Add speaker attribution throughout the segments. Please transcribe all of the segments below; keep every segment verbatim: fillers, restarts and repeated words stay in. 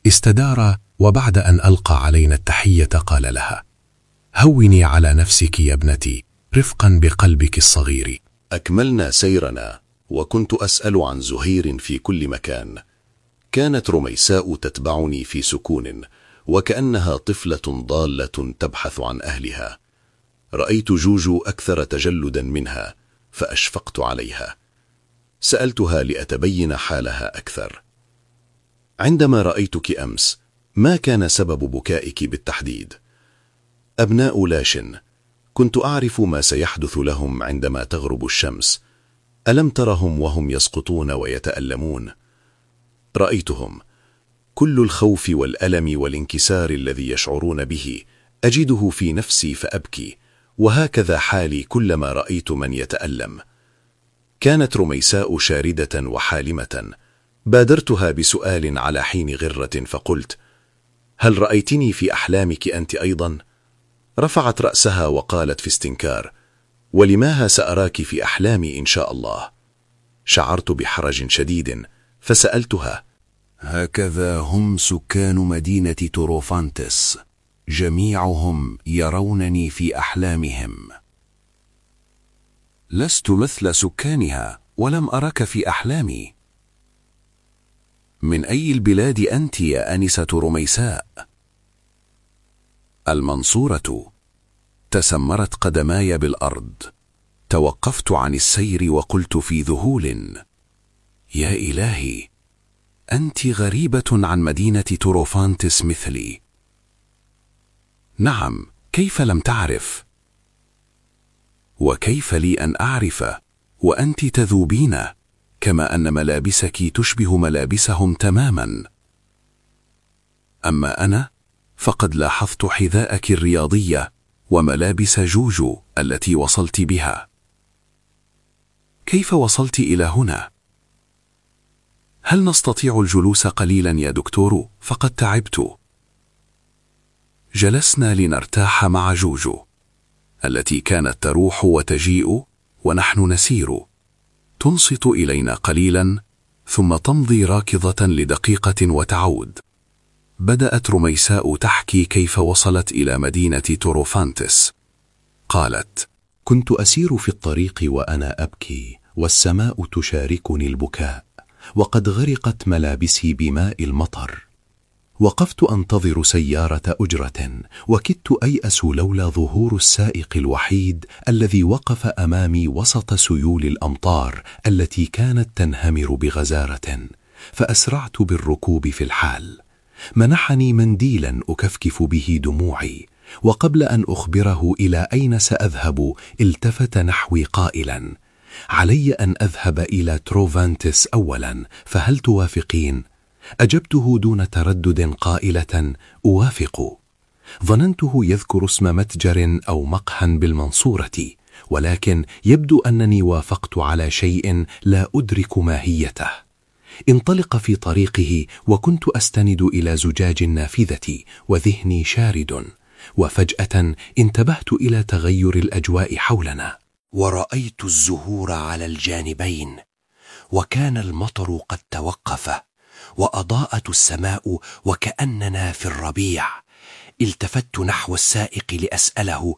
Speaker 1: استدار، وبعد أن ألقى علينا التحية قال لها: هوني على نفسك يا ابنتي، رفقا بقلبك الصغير.
Speaker 2: أكملنا سيرنا، وكنت أسأل عن زهير في كل مكان. كانت رميساء تتبعني في سكون، وكأنها طفلة ضالة تبحث عن أهلها. رأيت جوجو أكثر تجلدا منها، فأشفقت عليها. سألتها لأتبين حالها أكثر. عندما رأيتك أمس، ما كان سبب بكائك بالتحديد؟ أبناء لاشن، كنت أعرف ما سيحدث لهم عندما تغرب الشمس. ألم ترهم وهم يسقطون ويتألمون؟ رأيتهم. كل الخوف والألم والانكسار الذي يشعرون به أجده في نفسي فأبكي، وهكذا حالي كلما رأيت من يتألم. كانت رميساء شاردة وحالمة. بادرتها بسؤال على حين غرة فقلت: هل رأيتني في أحلامك أنت أيضا؟ رفعت رأسها وقالت في استنكار: ولماها سأراك في أحلامي إن شاء الله؟ شعرت بحرج شديد، فسألتها:
Speaker 3: هكذا هم سكان مدينة توروفانتس، جميعهم يرونني في أحلامهم. لست مثل سكانها، ولم أرك في أحلامي. من أي البلاد أنت يا أنسة رميساء؟ المنصورة. تسمرت قدماي بالأرض. توقفت عن السير وقلت في ذهول: يا إلهي، أنت غريبة عن مدينة توروفانتس مثلي. نعم، كيف لم تعرف؟ وكيف لي أن أعرف وأنت تذوبين، كما أن ملابسك تشبه ملابسهم تماما. أما أنا فقد لاحظت حذاءك الرياضية وملابس جوجو التي وصلت بها. كيف وصلت إلى هنا؟ هل نستطيع الجلوس قليلا يا دكتور؟ فقد تعبت. جلسنا لنرتاح مع جوجو التي كانت تروح وتجيء ونحن نسير. تنصت إلينا قليلا ثم تمضي راكضة لدقيقة وتعود. بدأت رميساء تحكي كيف وصلت إلى مدينة توروفانتس. قالت:
Speaker 4: كنت أسير في الطريق وأنا أبكي، والسماء تشاركني البكاء، وقد غرقت ملابسي بماء المطر. وقفت أنتظر سيارة أجرة، وكدت أيأس لولا ظهور السائق الوحيد الذي وقف أمامي وسط سيول الأمطار التي كانت تنهمر بغزارة، فأسرعت بالركوب في الحال. منحني منديلا أكفكف به دموعي، وقبل أن أخبره إلى أين سأذهب التفت نحوي قائلا: علي أن أذهب إلى تروفانتس أولا، فهل توافقين؟ أجبته دون تردد قائلة: أوافق. ظننته يذكر اسم متجر أو مقهى بالمنصورة، ولكن يبدو أنني وافقت على شيء لا أدرك ماهيته. انطلق في طريقه، وكنت أستند إلى زجاج النافذة وذهني شارد، وفجأة انتبهت إلى تغير الأجواء حولنا،
Speaker 5: ورأيت الزهور على الجانبين، وكان المطر قد توقف، وأضاءت السماء وكأننا في الربيع. التفت نحو السائق لأسأله،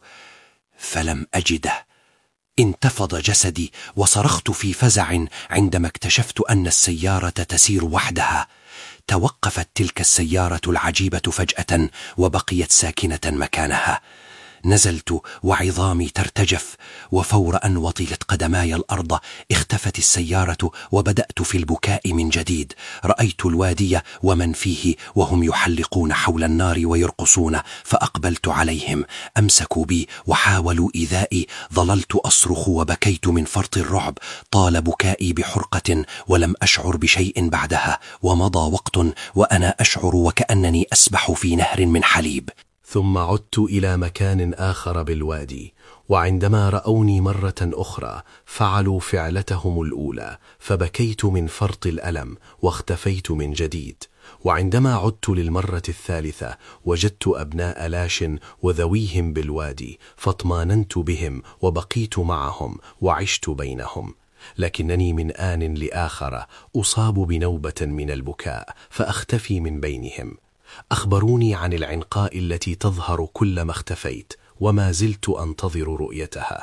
Speaker 5: فلم أجده. انتفض جسدي وصرخت في فزع عندما اكتشفت أن السيارة تسير وحدها. توقفت تلك السيارة العجيبة فجأة، وبقيت ساكنة مكانها. نزلت وعظامي ترتجف، وفور أن وطلت قدماي الأرض اختفت السيارة، وبدأت في البكاء من جديد. رأيت الوادي ومن فيه وهم يحلقون حول النار ويرقصون، فأقبلت عليهم. أمسكوا بي وحاولوا إيذائي. ظللت أصرخ وبكيت من فرط الرعب. طال بكائي بحرقة ولم أشعر بشيء بعدها، ومضى وقت وأنا أشعر وكأنني أسبح في نهر من حليب.
Speaker 1: ثم عدت إلى مكان آخر بالوادي، وعندما رأوني مرة أخرى فعلوا فعلتهم الأولى، فبكيت من فرط الألم واختفيت من جديد. وعندما عدت للمرة الثالثة وجدت أبناء لاش وذويهم بالوادي، فاطمأننت بهم وبقيت معهم وعشت بينهم. لكنني من آن لآخر أصاب بنوبة من البكاء فأختفي من بينهم. أخبروني عن العنقاء التي تظهر كلما اختفيت، وما زلت أنتظر رؤيتها.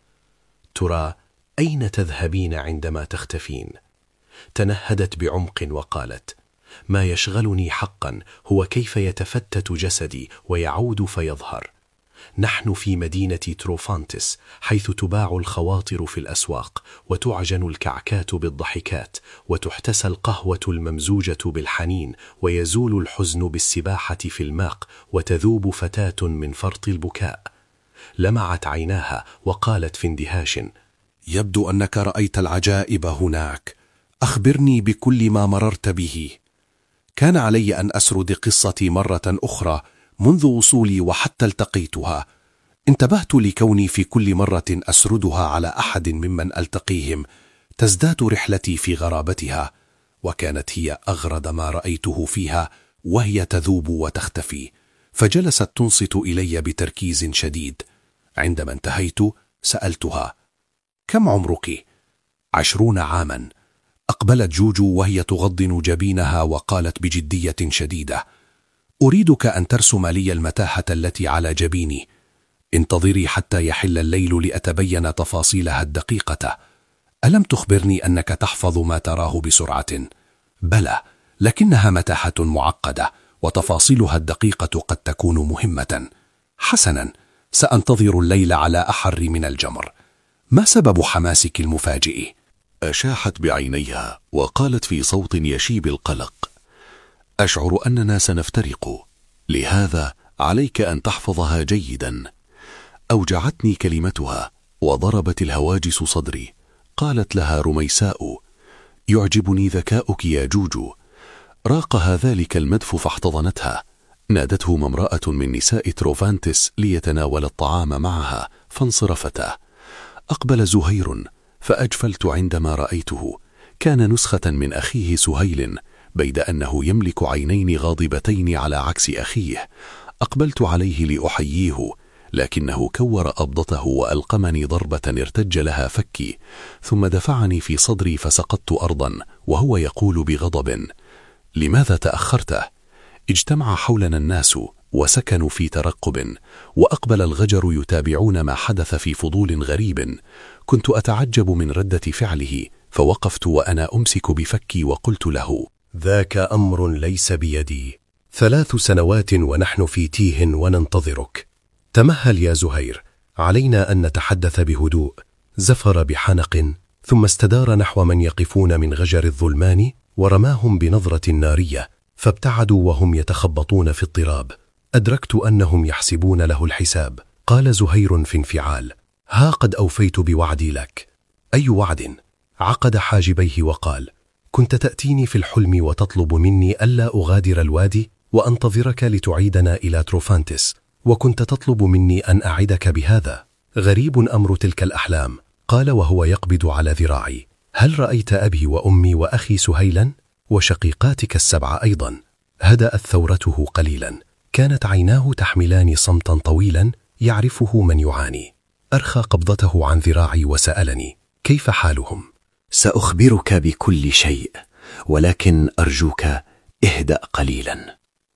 Speaker 1: ترى أين تذهبين عندما تختفين؟ تنهدت بعمق وقالت: ما يشغلني حقا هو كيف يتفتت جسدي ويعود فيظهر. نحن في مدينة تروفانتس، حيث تباع الخواطر في الأسواق، وتعجن الكعكات بالضحكات، وتحتسى القهوة الممزوجة بالحنين، ويزول الحزن بالسباحة في الماء، وتذوب فتاة من فرط البكاء. لمعت عيناها وقالت في اندهاش:
Speaker 5: يبدو أنك رأيت العجائب هناك. أخبرني بكل ما مررت به. كان علي أن أسرد قصتي مرة أخرى منذ وصولي وحتى التقيتها. انتبهت لكوني في كل مرة أسردها على أحد ممن ألتقيهم تزداد رحلتي في غرابتها، وكانت هي أغرد ما رأيته فيها وهي تذوب وتختفي. فجلست تنصت إلي بتركيز شديد. عندما انتهيت سألتها: كم عمرك؟ عشرون عاما. أقبلت جوجو وهي تغضن جبينها وقالت بجدية شديدة: أريدك أن ترسم لي المتاهة التي على جبيني. انتظري حتى يحل الليل لأتبين تفاصيلها الدقيقة. ألم تخبرني أنك تحفظ ما تراه بسرعة؟ بلى، لكنها متاهة معقدة وتفاصيلها الدقيقة قد تكون مهمة. حسنا، سأنتظر الليل على أحر من الجمر. ما سبب حماسك المفاجئ؟
Speaker 2: أشاحت بعينيها وقالت في صوت يشيب القلق: أشعر أننا سنفترق، لهذا عليك أن تحفظها جيدا. أوجعتني كلمتها وضربت الهواجس صدري. قالت لها رميساء: يعجبني ذكاؤك يا جوجو. راقها ذلك المدف فاحتضنتها. نادته امرأة من نساء تروفانتس ليتناول الطعام معها فانصرفتا. أقبل زهير فأجفلت عندما رأيته. كان نسخة من أخيه سهيل، بيد أنه يملك عينين غاضبتين على عكس أخيه. أقبلت عليه لأحييه، لكنه كور أبضته وألقمني ضربة ارتج لها فكي، ثم دفعني في صدري فسقطت أرضا وهو يقول بغضب: لماذا تأخرت؟ اجتمع حولنا الناس وسكنوا في ترقب، وأقبل الغجر يتابعون ما حدث في فضول غريب. كنت أتعجب من ردة فعله، فوقفت وأنا أمسك بفكي وقلت له:
Speaker 1: ذاك أمر ليس بيدي. ثلاث سنوات ونحن في تيه وننتظرك. تمهل يا زهير، علينا أن نتحدث بهدوء. زفر بحنق، ثم استدار نحو من يقفون من غجر الظلمان ورماهم بنظرة نارية، فابتعدوا وهم يتخبطون في اضطراب. أدركت أنهم يحسبون له الحساب. قال زهير في انفعال: ها قد أوفيت بوعدي لك. أي وعد؟ عقد حاجبيه وقال: كنت تأتيني في الحلم وتطلب مني ألا أغادر الوادي وأنتظرك لتعيدنا إلى تروفانتس، وكنت تطلب مني أن أعدك بهذا. غريب أمر تلك الأحلام. قال وهو يقبض على ذراعي: هل رأيت أبي وأمي وأخي سهيلا؟ وشقيقاتك السبع أيضا. هدأت ثورته قليلا. كانت عيناه تحملان صمتا طويلا يعرفه من يعاني. أرخى قبضته عن ذراعي وسألني: كيف حالهم؟
Speaker 5: سأخبرك بكل شيء، ولكن أرجوك اهدأ قليلا.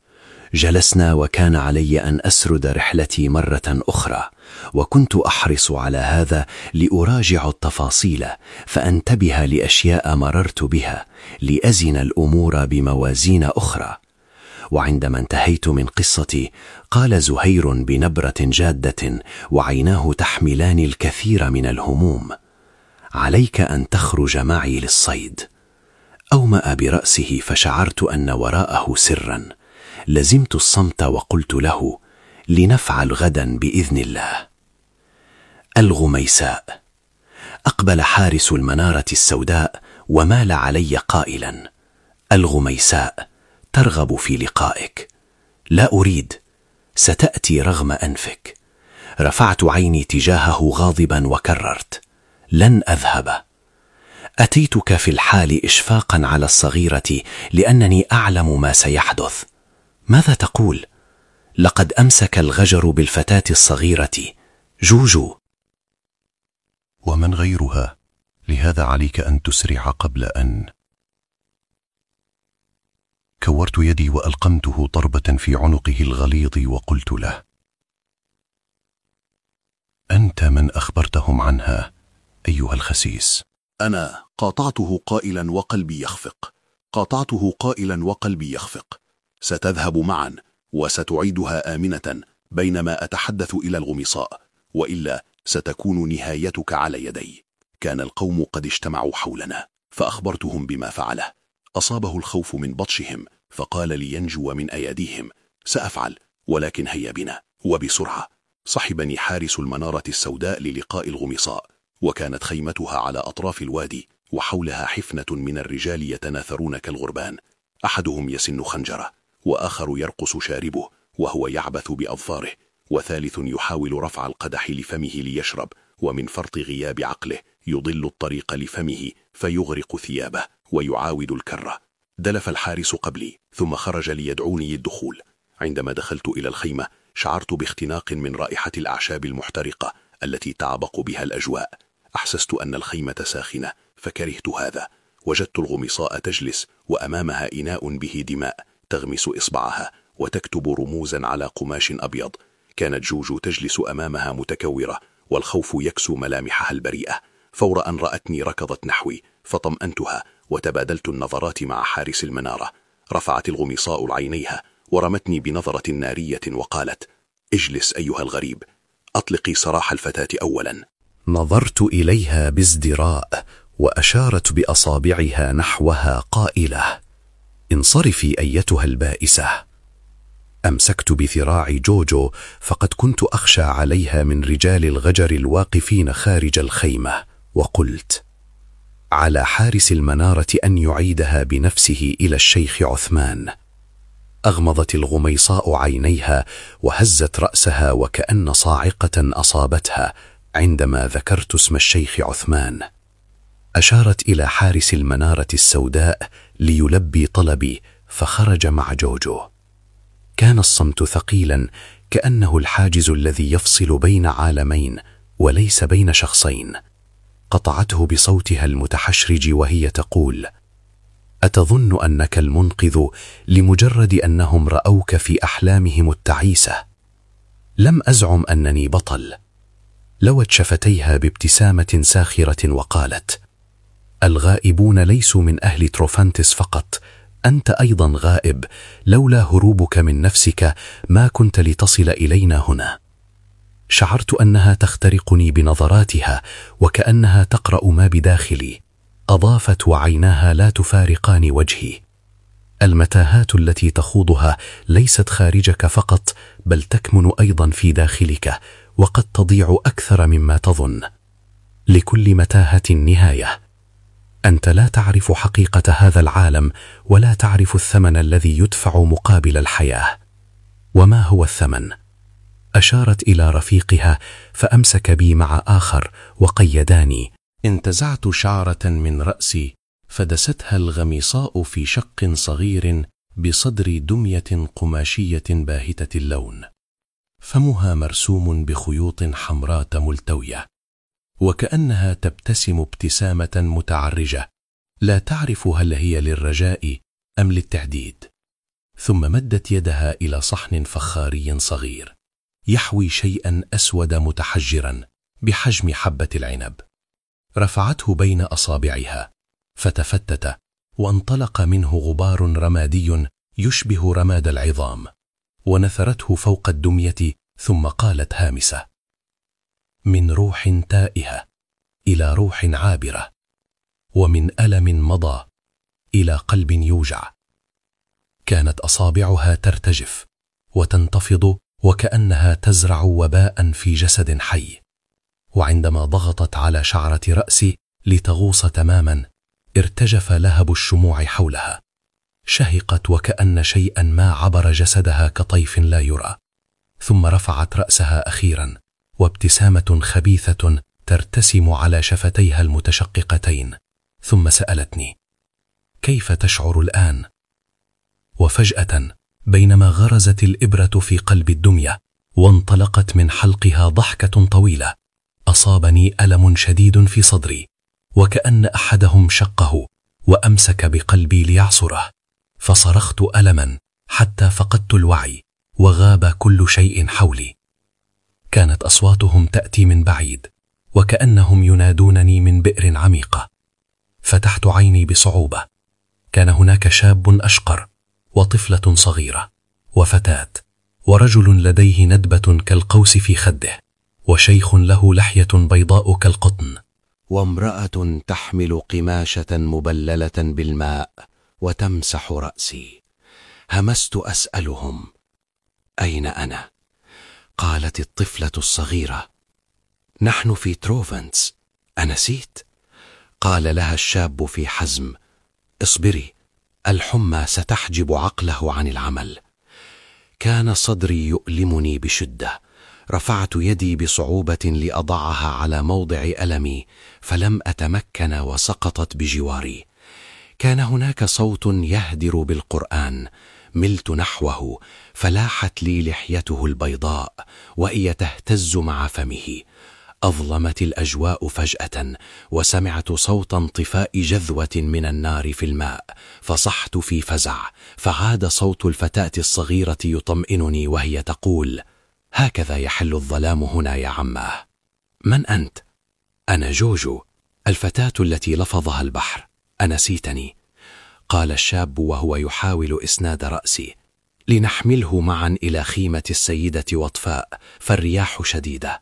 Speaker 5: جلسنا وكان علي أن أسرد رحلتي مرة أخرى، وكنت أحرص على هذا لأراجع التفاصيل فأنتبه لأشياء مررت بها لأزن الأمور بموازين أخرى. وعندما انتهيت من قصتي قال زهير بنبرة جادة وعيناه تحملان الكثير من الهموم: عليك أن تخرج معي للصيد. أومأ برأسه فشعرت أن وراءه سرا. لزمت الصمت وقلت له: لنفعل غدا بإذن الله. الغميساء. أقبل حارس المنارة السوداء ومال علي قائلا: الغميساء ترغب في لقائك. لا أريد، ستأتي رغم أنفك. رفعت عيني تجاهه غاضبا وكررت: لن أذهب. أتيتك في الحال إشفاقا على الصغيرة لأنني أعلم ما سيحدث. ماذا تقول؟ لقد أمسك الغجر بالفتاة الصغيرة جوجو.
Speaker 4: ومن غيرها؟
Speaker 2: لهذا عليك أن تسرع قبل أن. كورت يدي وألقمته ضربة في عنقه الغليظ وقلت له: أنت من أخبرتهم عنها أيها الخسيس.
Speaker 3: أنا قاطعته قائلا وقلبي يخفق، قاطعته قائلا وقلبي يخفق. ستذهب معا وستعيدها آمنة بينما أتحدث إلى الغمصاء، وإلا ستكون نهايتك على يدي. كان القوم قد اجتمعوا حولنا، فأخبرتهم بما فعله. أصابه الخوف من بطشهم، فقال لينجو من أيديهم: سأفعل، ولكن هيا بنا وبسرعة. صحبني حارس المنارة السوداء للقاء الغمصاء، وكانت خيمتها على أطراف الوادي، وحولها حفنة من الرجال يتناثرون كالغربان، أحدهم يسن خنجره، وآخر يرقص شاربه وهو يعبث بأظفاره، وثالث يحاول رفع القدح لفمه ليشرب، ومن فرط غياب عقله يضل الطريق لفمه فيغرق ثيابه ويعاود الكرة. دلف الحارس قبلي ثم خرج ليدعوني الدخول. عندما دخلت إلى الخيمة شعرت باختناق من رائحة الأعشاب المحترقة التي تعبق بها الأجواء. أحسست أن الخيمة ساخنة فكرهت هذا. وجدت الغمصاء تجلس وأمامها إناء به دماء تغمس إصبعها وتكتب رموزا على قماش أبيض. كانت جوجو تجلس أمامها متكورة والخوف يكسو ملامحها البريئة. فور أن رأتني ركضت نحوي فطمأنتها وتبادلت النظرات مع حارس المنارة. رفعت الغمصاء عينيها ورمتني بنظرة نارية وقالت: اجلس أيها الغريب، أطلقي سراح الفتاة أولا.
Speaker 4: نظرت إليها بازدراء وأشارت بأصابعها نحوها قائلة: انصرفي أيتها البائسة. أمسكت بذراع جوجو فقد كنت أخشى عليها من رجال الغجر الواقفين خارج الخيمة، وقلت: على حارس المنارة أن يعيدها بنفسه إلى الشيخ عثمان. أغمضت الغميصاء عينيها وهزت رأسها وكأن صاعقة أصابتها عندما ذكرت اسم الشيخ عثمان. أشارت إلى حارس المنارة السوداء ليلبي طلبي فخرج مع جوجو. كان الصمت ثقيلا كأنه الحاجز الذي يفصل بين عالمين وليس بين شخصين. قطعته بصوتها المتحشرج وهي تقول: أتظن أنك المنقذ لمجرد أنهم رأوك في أحلامهم التعيسة؟ لم أزعم أنني بطل. لوت شفتيها بابتسامة ساخرة وقالت: الغائبون ليسوا من أهل تروفانتس فقط، أنت أيضا غائب. لولا هروبك من نفسك ما كنت لتصل إلينا هنا. شعرت أنها تخترقني بنظراتها وكأنها تقرأ ما بداخلي. أضافت وعيناها لا تفارقان وجهي: المتاهات التي تخوضها ليست خارجك فقط بل تكمن أيضا في داخلك، وقد تضيع أكثر مما تظن. لكل متاهة نهاية. أنت لا تعرف حقيقة هذا العالم ولا تعرف الثمن الذي يدفع مقابل الحياة. وما هو الثمن؟ أشارت إلى رفيقها فأمسك بي مع آخر وقيداني.
Speaker 1: انتزعت شعرة من رأسي فدستها الغميصاء في شق صغير بصدر دمية قماشية باهتة اللون، فمها مرسوم بخيوط حمراء ملتوية، وكأنها تبتسم ابتسامة متعرجة لا تعرف هل هي للرجاء أم للتهديد. ثم مدت يدها إلى صحن فخاري صغير يحوي شيئا أسود متحجرا بحجم حبة العنب. رفعته بين أصابعها فتفتت وانطلق منه غبار رمادي يشبه رماد العظام، ونثرته فوق الدمية ثم قالت هامسة: من روح تائهة إلى روح عابرة، ومن ألم مضى إلى قلب يوجع. كانت أصابعها ترتجف وتنتفض وكأنها تزرع وباء في جسد حي، وعندما ضغطت على شعرة رأسي لتغوص تماما ارتجف لهب الشموع حولها. شهقت وكأن شيئا ما عبر جسدها كطيف لا يرى، ثم رفعت رأسها أخيرا وابتسامة خبيثة ترتسم على شفتيها المتشققتين، ثم سألتني: كيف تشعر الآن؟ وفجأة بينما غرزت الإبرة في قلب الدمية وانطلقت من حلقها ضحكة طويلة، أصابني ألم شديد في صدري
Speaker 3: وكأن أحدهم شقه وأمسك بقلبي ليعصره، فصرخت ألما حتى فقدت الوعي وغاب كل شيء حولي. كانت أصواتهم تأتي من بعيد وكأنهم ينادونني من بئر عميقة. فتحت عيني بصعوبة. كان هناك شاب أشقر وطفلة صغيرة وفتاة ورجل لديه ندبة كالقوس في خده وشيخ له لحية بيضاء كالقطن
Speaker 5: وامرأة تحمل قماشة مبللة بالماء وتمسح رأسي. همست أسألهم: أين أنا؟ قالت الطفلة الصغيرة: نحن في تروفنس، أنسيت؟ قال لها الشاب في حزم: اصبري، الحمى ستحجب عقله عن العمل. كان صدري يؤلمني بشدة. رفعت يدي بصعوبة لأضعها على موضع ألمي، فلم أتمكن وسقطت بجواري. كان هناك صوت يهدر بالقرآن. ملت نحوه فلاحت لي لحيته البيضاء وهي تهتز مع فمه. أظلمت الأجواء فجأة وسمعت صوت انطفاء جذوة من النار في الماء، فصحت في فزع. فعاد صوت الفتاة الصغيرة يطمئنني وهي تقول: هكذا يحل الظلام هنا يا عماه. من أنت؟ أنا جوجو، الفتاة التي لفظها البحر. أنسيتني؟ قال الشاب وهو يحاول إسناد رأسي. لنحمله معا إلى خيمة السيدة وطفاء، فالرياح شديدة.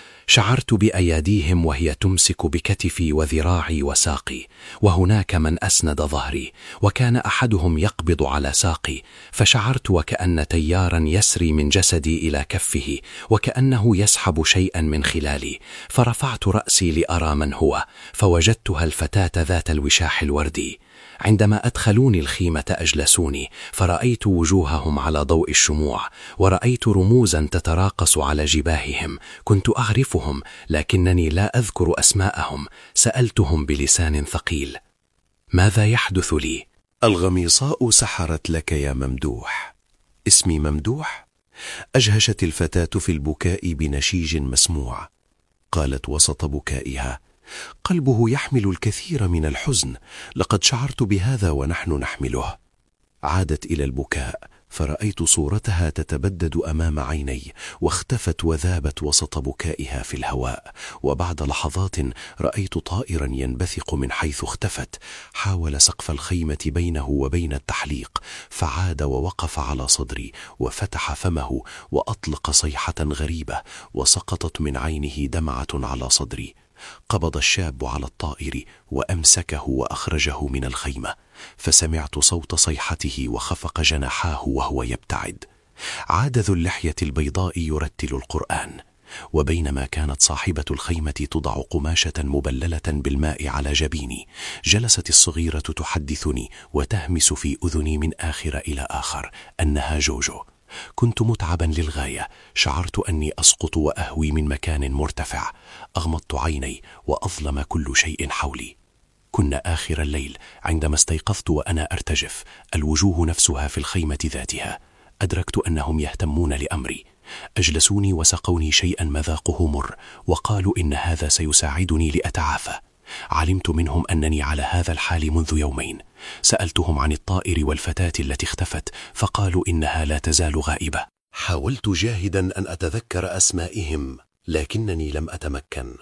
Speaker 5: شعرت بأياديهم وهي تمسك بكتفي وذراعي وساقي، وهناك من أسند ظهري، وكان أحدهم يقبض على ساقي، فشعرت وكأن تيارا يسري من جسدي إلى كفه، وكأنه يسحب شيئا من خلالي. فرفعت رأسي لأرى من هو، فوجدتها الفتاة ذات الوشاح الوردي. عندما أدخلوني الخيمة أجلسوني، فرأيت وجوههم على ضوء الشموع، ورأيت رموزا تتراقص على جباههم. كنت أعرفهم لكنني لا أذكر أسماءهم. سألتهم بلسان ثقيل: ماذا يحدث لي؟
Speaker 2: الغميصاء سحرت لك يا ممدوح. اسمي ممدوح؟ أجهشت الفتاة في البكاء بنشيج مسموع. قالت وسط بكائها: قلبه يحمل الكثير من الحزن، لقد شعرت بهذا ونحن نحمله. عادت إلى البكاء، فرأيت صورتها تتبدد أمام عيني، واختفت وذابت وسط بكائها في الهواء. وبعد لحظات رأيت طائرا ينبثق من حيث اختفت، حاول سقف الخيمة بينه وبين التحليق، فعاد ووقف على صدري وفتح فمه وأطلق صيحة غريبة، وسقطت من عينه دمعة على صدري. قبض الشاب على الطائر وأمسكه وأخرجه من الخيمة، فسمعت صوت صيحته وخفق جناحاه وهو يبتعد. عاد ذو اللحية البيضاء يرتل القرآن. وبينما كانت صاحبة الخيمة تضع قماشة مبللة بالماء على جبيني، جلست الصغيرة تحدثني وتهمس في أذني من آخر إلى آخر أنها جوجو. كنت متعبا للغاية. شعرت أني أسقط وأهوي من مكان مرتفع. أغمضت عيني وأظلم كل شيء حولي. كنا آخر الليل عندما استيقظت وأنا أرتجف، الوجوه نفسها في الخيمة ذاتها. أدركت أنهم يهتمون لأمري. أجلسوني وسقوني شيئا مذاقه مر، وقالوا إن هذا سيساعدني لأتعافى. علمت منهم أنني على هذا الحال منذ يومين. سألتهم عن الطائر والفتاة التي اختفت، فقالوا إنها لا تزال غائبة.
Speaker 1: حاولت جاهدا أن أتذكر أسمائهم لكنني لم أتمكن.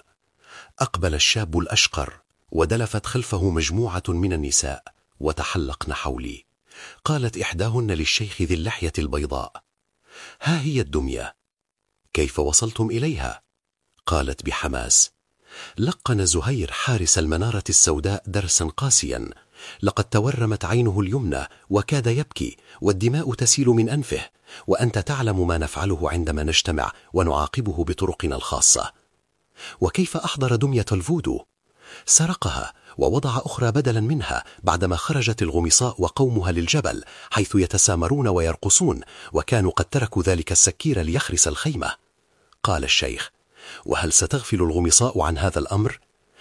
Speaker 1: أقبل الشاب الأشقر ودلفت خلفه مجموعة من النساء وتحلقن حولي. قالت إحداهن للشيخ ذي اللحية البيضاء: ها هي الدمية، كيف وصلتم إليها؟ قالت بحماس: لقن زهير حارس المنارة السوداء درسا قاسيا، لقد تورمت عينه اليمنى وكاد يبكي والدماء تسيل من أنفه، وأنت تعلم ما نفعله عندما نجتمع ونعاقبه بطرقنا الخاصة. وكيف أحضر دمية الفودو؟ سرقها ووضع أخرى بدلا منها بعدما خرجت الغمصاء وقومها للجبل حيث يتسامرون ويرقصون، وكانوا قد تركوا ذلك السكير ليخرس الخيمة. قال الشيخ: وهل ستغفل الغمصاء عن هذا الأمر؟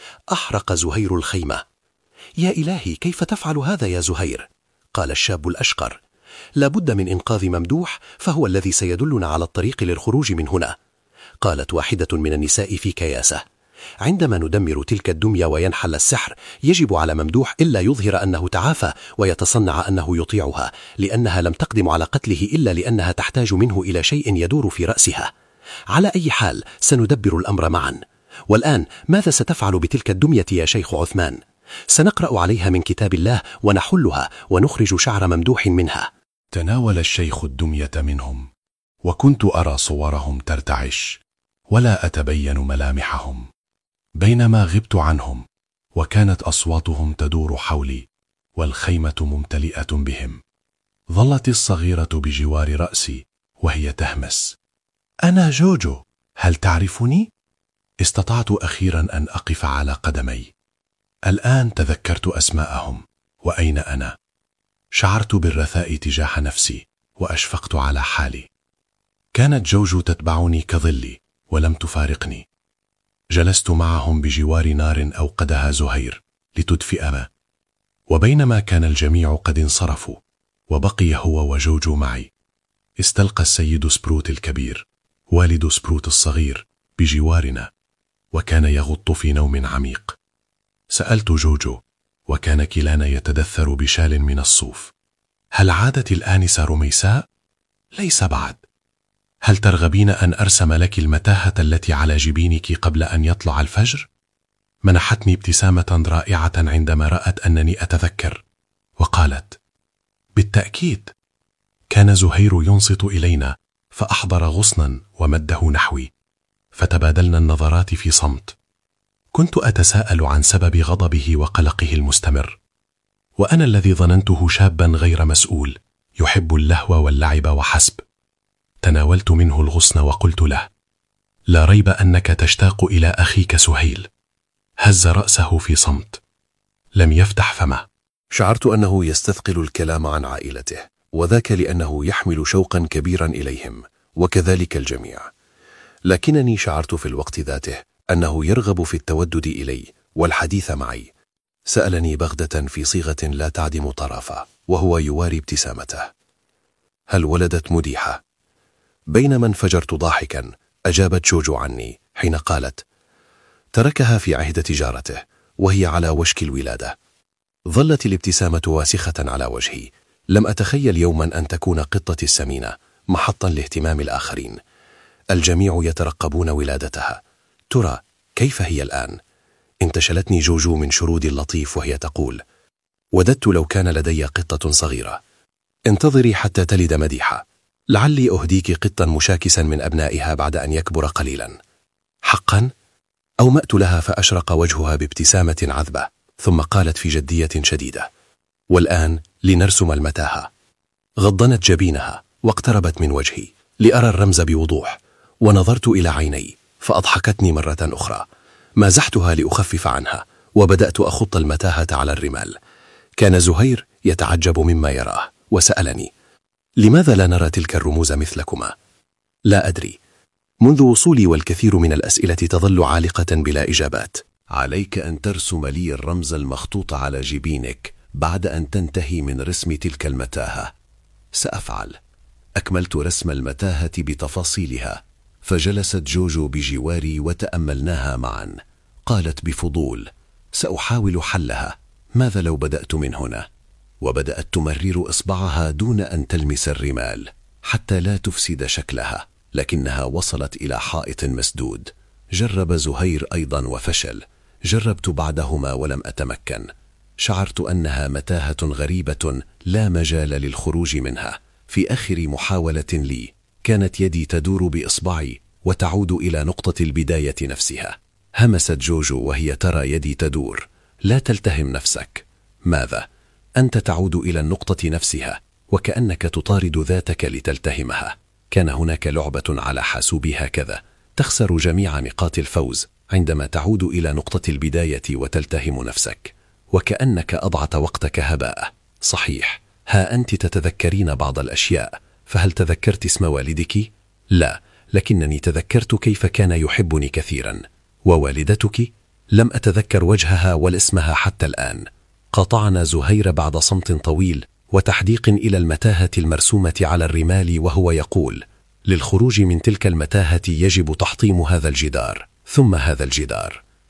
Speaker 1: أحرق زهير الخيمة. يا إلهي، كيف تفعل هذا يا زهير؟ قال الشاب الأشقر: لا بد من إنقاذ ممدوح، فهو الذي سيدلنا على الطريق للخروج من هنا. قالت واحدة من النساء في كياسة: عندما ندمر تلك الدمية وينحل السحر، يجب على ممدوح إلا يظهر أنه تعافى ويتصنع أنه يطيعها، لأنها لم تقدم على قتله إلا لأنها تحتاج منه إلى شيء يدور في رأسها. على أي حال سندبر الأمر معا. والآن ماذا ستفعل بتلك الدمية يا شيخ عثمان؟ سنقرأ عليها من كتاب الله ونحلها ونخرج شعر ممدوح منها.
Speaker 3: تناول الشيخ الدمية منهم، وكنت أرى صورهم ترتعش ولا أتبين ملامحهم، بينما غبت عنهم وكانت أصواتهم تدور حولي والخيمة ممتلئة بهم. ظلت الصغيرة بجوار رأسي وهي تهمس: أنا جوجو، هل تعرفني؟ استطعت أخيرا أن أقف على قدمي. الآن تذكرت أسماءهم وأين أنا. شعرت بالرثاء تجاه نفسي وأشفقت على حالي. كانت جوجو تتبعني كظلي ولم تفارقني. جلست معهم بجوار نار أوقدها زهير لتدفئ، وبينما كان الجميع قد انصرفوا وبقي هو وجوجو معي، استلقى السيد سبروت الكبير والد سبروت الصغير بجوارنا، وكان يغط في نوم عميق. سألت جوجو، وكان كلانا يتدثر بشال من الصوف: هل عادت الآنسة رميساء؟ ليس بعد. هل ترغبين أن أرسم لك المتاهة التي على جبينك قبل أن يطلع الفجر؟ منحتني ابتسامة رائعة عندما رأت أنني أتذكر، وقالت: بالتأكيد. كان زهير ينصت إلينا، فأحضر غصنا ومده نحوي، فتبادلنا النظرات في صمت. كنت أتساءل عن سبب غضبه وقلقه المستمر، وأنا الذي ظننته شابا غير مسؤول يحب اللهو واللعب وحسب. تناولت منه الغصن وقلت له: لا ريب أنك تشتاق إلى أخيك سهيل. هز رأسه في صمت، لم يفتح فمه.
Speaker 1: شعرت أنه يستثقل الكلام عن عائلته، وذاك لأنه يحمل شوقا كبيرا إليهم، وكذلك الجميع. لكنني شعرت في الوقت ذاته أنه يرغب في التودد إلي والحديث معي. سألني بغدة في صيغة لا تعدم طرافة وهو يواري ابتسامته: هل ولدت مديحة؟ بينما انفجرت ضاحكا، أجابت جوجو عني حين قالت: تركها في عهد تجارته وهي على وشك الولادة. ظلت الابتسامة واسخة على وجهي. لم أتخيل يوما أن تكون قطتي السمينة محطا لاهتمام الآخرين. الجميع يترقبون ولادتها. ترى كيف هي الآن؟ انتشلتني جوجو من شرودي اللطيف وهي تقول: وددت لو كان لدي قطة صغيرة. انتظري حتى تلد مديحة، لعلي أهديك قطا مشاكسا من أبنائها بعد أن يكبر قليلا. حقا؟ أومأت لها فأشرق وجهها بابتسامة عذبة، ثم قالت في جدية شديدة: والآن لنرسم المتاهة. غضنت جبينها واقتربت من وجهي لأرى الرمز بوضوح، ونظرت إلى عيني فأضحكتني مرة أخرى. مازحتها لأخفف عنها وبدأت أخط المتاهة على الرمال. كان زهير يتعجب مما يراه وسألني: لماذا لا نرى تلك الرموز مثلكما؟ لا أدري. منذ وصولي والكثير من الأسئلة تظل عالقة بلا إجابات.
Speaker 4: عليك أن ترسم لي الرمز المخطوط على جبينك بعد أن تنتهي من رسم تلك المتاهة. سأفعل. أكملت رسم المتاهة بتفاصيلها، فجلست جوجو بجواري وتأملناها معا. قالت بفضول: سأحاول حلها، ماذا لو بدأت من هنا؟ وبدأت تمرر إصبعها دون أن تلمس الرمال حتى لا تفسد شكلها، لكنها وصلت إلى حائط مسدود. جرب زهير أيضا وفشل. جربت بعدهما ولم أتمكن. شعرت أنها متاهة غريبة لا مجال للخروج منها. في آخر محاولة لي كانت يدي تدور بإصبعي وتعود إلى نقطة البداية نفسها. همست جوجو وهي ترى يدي تدور: لا تلتهم نفسك. ماذا؟ أنت تعود إلى النقطة نفسها وكأنك تطارد ذاتك لتلتهمها. كان هناك لعبة على حاسوبي هكذا. تخسر جميع نقاط الفوز عندما تعود إلى نقطة البداية وتلتهم نفسك، وكأنك أضعت وقتك هباء. صحيح، ها أنت تتذكرين بعض الأشياء، فهل تذكرت اسم والدك؟ لا، لكنني تذكرت كيف كان يحبني كثيرا. ووالدتك؟ لم أتذكر وجهها ولا اسمها حتى الآن. قاطعنا زهير بعد صمت طويل وتحديق إلى المتاهة المرسومة على الرمال وهو يقول: للخروج من تلك المتاهة يجب تحطيم هذا الجدار، ثم هذا الجدار،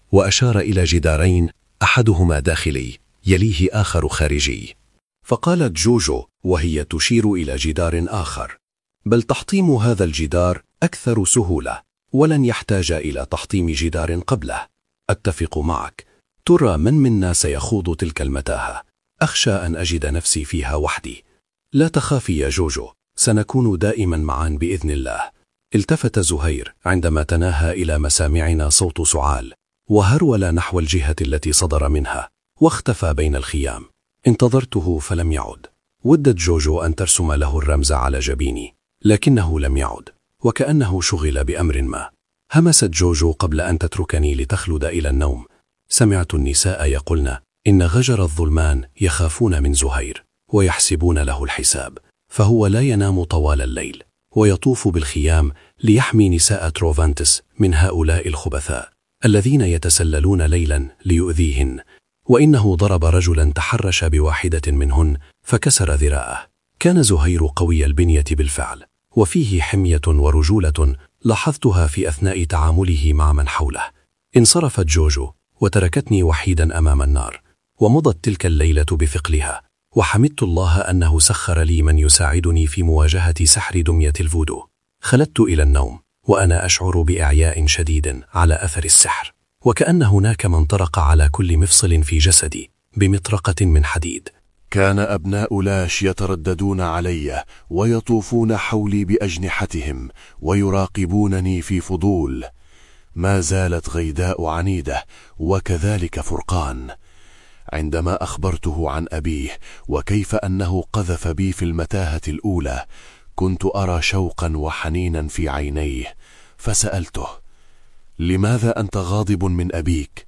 Speaker 4: وأشار إلى جدارين، أحدهما داخلي يليه آخر خارجي. فقالت جوجو وهي تشير إلى جدار آخر: بل تحطيم هذا الجدار أكثر سهولة، ولن يحتاج إلى تحطيم جدار قبله. أتفق معك. ترى من منا سيخوض تلك المتاهة؟ أخشى أن أجد نفسي فيها وحدي. لا تخافي يا جوجو، سنكون دائما معا بإذن الله. التفت زهير عندما تناهى إلى مسامعنا صوت سعال، وهرول نحو الجهة التي صدر منها، واختفى بين الخيام. انتظرته فلم يعد. ودت جوجو أن ترسم له الرمز على جبيني، لكنه لم يعد، وكأنه شغل بأمر ما. همست جوجو قبل أن تتركني لتخلد إلى النوم: سمعت النساء يقولن إن غجر الظلمان يخافون من زهير ويحسبون له الحساب، فهو لا ينام طوال الليل، ويطوف بالخيام ليحمي نساء تروفانتس من هؤلاء الخبثاء الذين يتسللون ليلا ليؤذيهن. وإنه ضرب رجلا تحرش بواحدة منهن فكسر ذراعه. كان زهير قوي البنية بالفعل، وفيه حمية ورجولة لاحظتها في أثناء تعامله مع من حوله. انصرفت جوجو وتركتني وحيدا أمام النار، ومضت تلك الليلة بثقلها، وحمدت الله أنه سخر لي من يساعدني في مواجهة سحر دمية الفودو. خلدت إلى النوم وأنا أشعر بإعياء شديد على أثر السحر، وكأن هناك من طرق على كل مفصل في جسدي بمطرقة من حديد.
Speaker 2: كان أبناء لاش يترددون علي ويطوفون حولي بأجنحتهم ويراقبونني في فضول. ما زالت غيداء عنيدة، وكذلك فرقان. عندما أخبرته عن أبيه وكيف أنه قذف بي في المتاهة الأولى، كنت أرى شوقا وحنينا في عينيه، فسألته: لماذا أنت غاضب من أبيك؟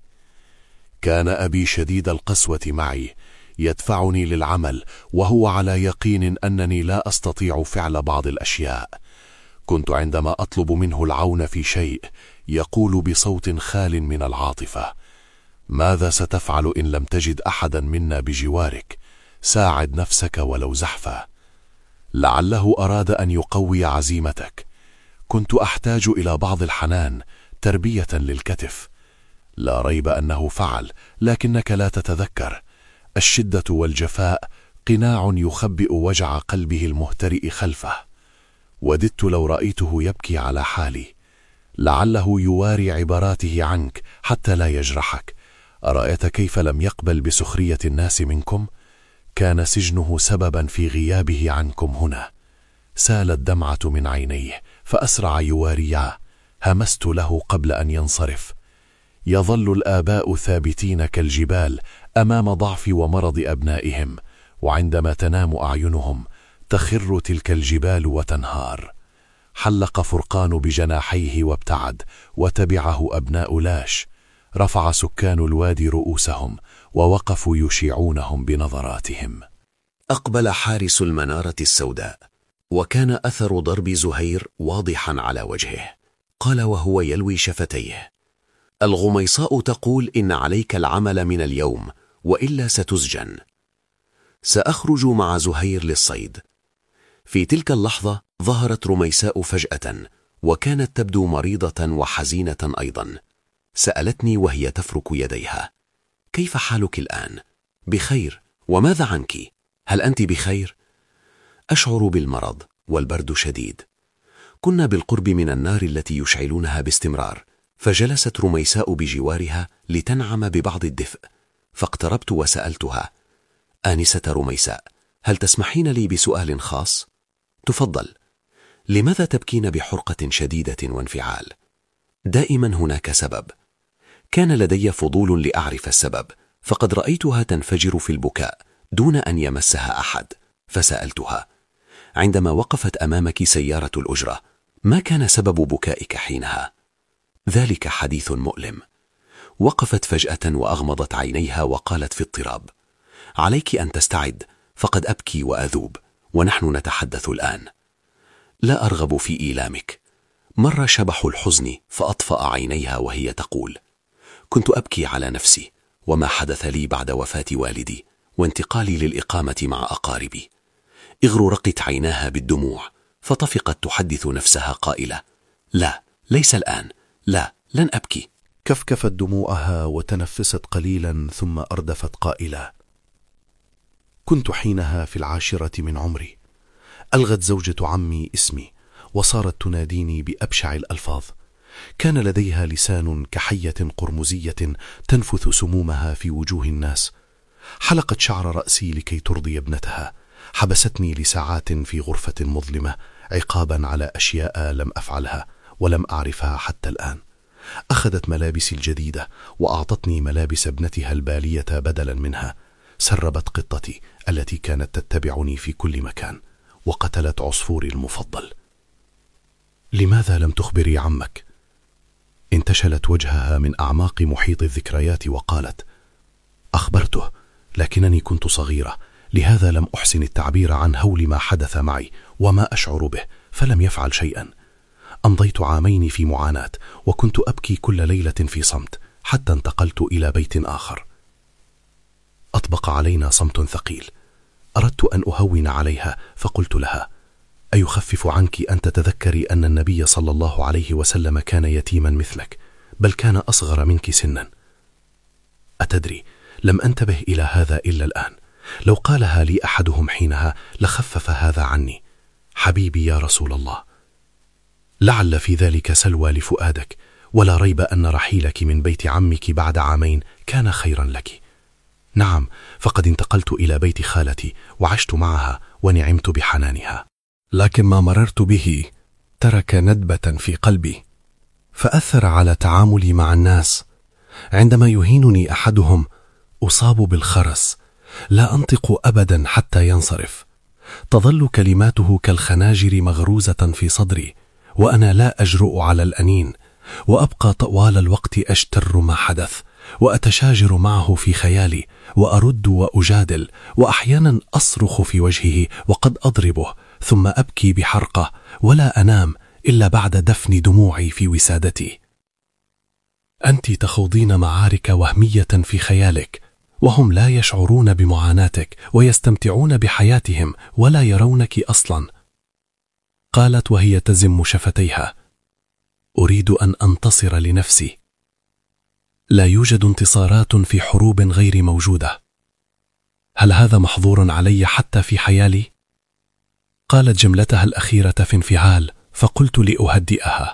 Speaker 2: كان أبي شديد القسوة معي، يدفعني للعمل وهو على يقين أنني لا أستطيع فعل بعض الأشياء. كنت عندما أطلب منه العون في شيء يقول بصوت خال من العاطفة: ماذا ستفعل إن لم تجد أحدا منا بجوارك؟ ساعد نفسك ولو زحفا. لعله أراد أن يقوي عزيمتك. كنت أحتاج إلى بعض الحنان، تربية للكتف. لا ريب أنه فعل، لكنك لا تتذكر. الشدة والجفاء قناع يخبئ وجع قلبه المهترئ خلفه. وددت لو رأيته يبكي على حالي. لعله يواري عباراته عنك حتى لا يجرحك. أرأيت كيف لم يقبل بسخرية الناس منكم؟ كان سجنه سببا في غيابه عنكم هنا. سالت دمعة من عينيه فأسرع يوارياه. همست له قبل أن ينصرف. يظل الآباء ثابتين كالجبال أمام ضعف ومرض أبنائهم، وعندما تنام أعينهم تخر تلك الجبال وتنهار. حلق فرقان بجناحيه وابتعد، وتبعه أبناء لاش. رفع سكان الوادي رؤوسهم ووقفوا يشيعونهم بنظراتهم.
Speaker 5: أقبل حارس المنارة السوداء، وكان أثر ضرب زهير واضحا على وجهه. قال وهو يلوي شفتيه: الغميصاء تقول إن عليك العمل من اليوم، وإلا ستسجن. سأخرج مع زهير للصيد. في تلك اللحظة ظهرت رميساء فجأة، وكانت تبدو مريضة وحزينة أيضا. سألتني وهي تفرك يديها: كيف حالك الآن؟ بخير. وماذا عنك؟ هل أنت بخير؟ أشعر بالمرض والبرد شديد. كنا بالقرب من النار التي يشعلونها باستمرار، فجلست رميساء بجوارها لتنعم ببعض الدفء، فاقتربت وسألتها: آنسة رميساء، هل تسمحين لي بسؤال خاص؟ تفضل. لماذا تبكين بحرقة شديدة وانفعال؟ دائما هناك سبب. كان لدي فضول لأعرف السبب، فقد رأيتها تنفجر في البكاء دون أن يمسها أحد، فسألتها: عندما وقفت أمامك سيارة الأجرة، ما كان سبب بكائك حينها؟ ذلك حديث مؤلم. وقفت فجأة وأغمضت عينيها وقالت في اضطراب: عليك أن تستعد، فقد أبكي وأذوب، ونحن نتحدث الآن. لا أرغب في إيلامك. مر شبح الحزن فأطفأ عينيها وهي تقول: كنت أبكي على نفسي وما حدث لي بعد وفاة والدي وانتقالي للإقامة مع أقاربي. اغرقت عيناها بالدموع، فطفقت تحدث نفسها قائلة: لا، ليس الآن، لا، لن أبكي.
Speaker 4: كفكفت دموعها وتنفست قليلا ثم أردفت قائلة: كنت حينها في العاشرة من عمري. ألغت زوجة عمي اسمي وصارت تناديني بأبشع الألفاظ. كان لديها لسان كحية قرمزية تنفث سمومها في وجوه الناس. حلقت شعر رأسي لكي ترضي ابنتها. حبستني لساعات في غرفة مظلمة عقابا على أشياء لم أفعلها ولم أعرفها حتى الآن. أخذت ملابسي الجديدة وأعطتني ملابس ابنتها البالية بدلا منها. سربت قطتي التي كانت تتبعني في كل مكان، وقتلت عصفوري المفضل. لماذا لم تخبري عمك؟ انتشلت وجهها من أعماق محيط الذكريات وقالت: أخبرته، لكنني كنت صغيرة، لهذا لم أحسن التعبير عن هول ما حدث معي وما أشعر به، فلم يفعل شيئا. أمضيت عامين في معاناة، وكنت أبكي كل ليلة في صمت حتى انتقلت إلى بيت آخر. أطبق علينا صمت ثقيل. أردت أن أهون عليها فقلت لها: أيخفف عنك أن تتذكري أن النبي صلى الله عليه وسلم كان يتيما مثلك، بل كان أصغر منك سنا؟ أتدري، لم أنتبه إلى هذا إلا الآن. لو قالها لي أحدهم حينها لخفف هذا عني. حبيبي يا رسول الله، لعل في ذلك سلوى لفؤادك، ولا ريب أن رحيلك من بيت عمك بعد عامين كان خيرا لك. نعم، فقد انتقلت إلى بيت خالتي وعشت معها ونعمت بحنانها، لكن ما مررت به ترك ندبة في قلبي، فأثر على تعاملي مع الناس. عندما يهينني أحدهم أصاب بالخرس، لا أنطق أبدا حتى ينصرف. تظل كلماته كالخناجر مغروزة في صدري، وأنا لا أجرؤ على الأنين، وأبقى طوال الوقت أجتر ما حدث، وأتشاجر معه في خيالي، وأرد وأجادل، وأحيانا أصرخ في وجهه وقد أضربه، ثم أبكي بحرقة ولا أنام إلا بعد دفن دموعي في وسادتي. أنت تخوضين معارك وهمية في خيالك، وهم لا يشعرون بمعاناتك ويستمتعون بحياتهم ولا يرونك أصلا. قالت وهي تزم شفتيها: أريد أن أنتصر لنفسي. لا يوجد انتصارات في حروب غير موجودة. هل هذا محظور علي حتى في حيالي؟ قالت جملتها الأخيرة في انفعال، فقلت لأهدئها: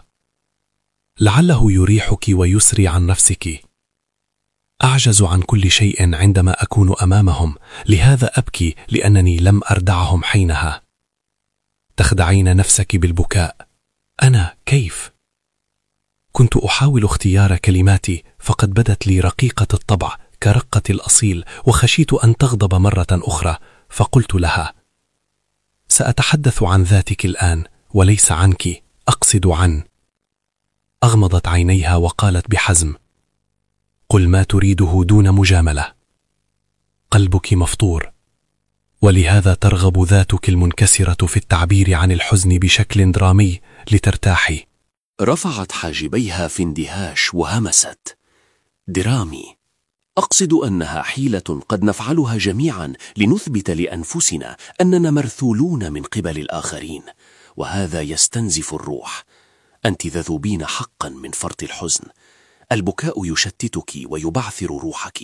Speaker 4: لعله يريحك ويسري عن نفسك. أعجز عن كل شيء عندما أكون أمامهم، لهذا أبكي لأنني لم أردعهم حينها. تخدعين نفسك بالبكاء. أنا كيف؟ كنت أحاول اختيار كلماتي، فقد بدت لي رقيقة الطبع كرقة الأصيل، وخشيت أن تغضب مرة أخرى، فقلت لها: سأتحدث عن ذاتك الآن وليس عنك، أقصد عن. أغمضت عينيها وقالت بحزم: قل ما تريده دون مجاملة. قلبك مفطور، ولهذا ترغب ذاتك المنكسرة في التعبير عن الحزن بشكل درامي لترتاحي.
Speaker 5: رفعت حاجبيها في اندهاش وهمست: درامي؟ أقصد أنها حيلة قد نفعلها جميعا لنثبت لأنفسنا أننا مرثولون من قبل الآخرين، وهذا يستنزف الروح. أنت ذذوبين حقا من فرط الحزن. البكاء يشتتك ويبعثر روحك.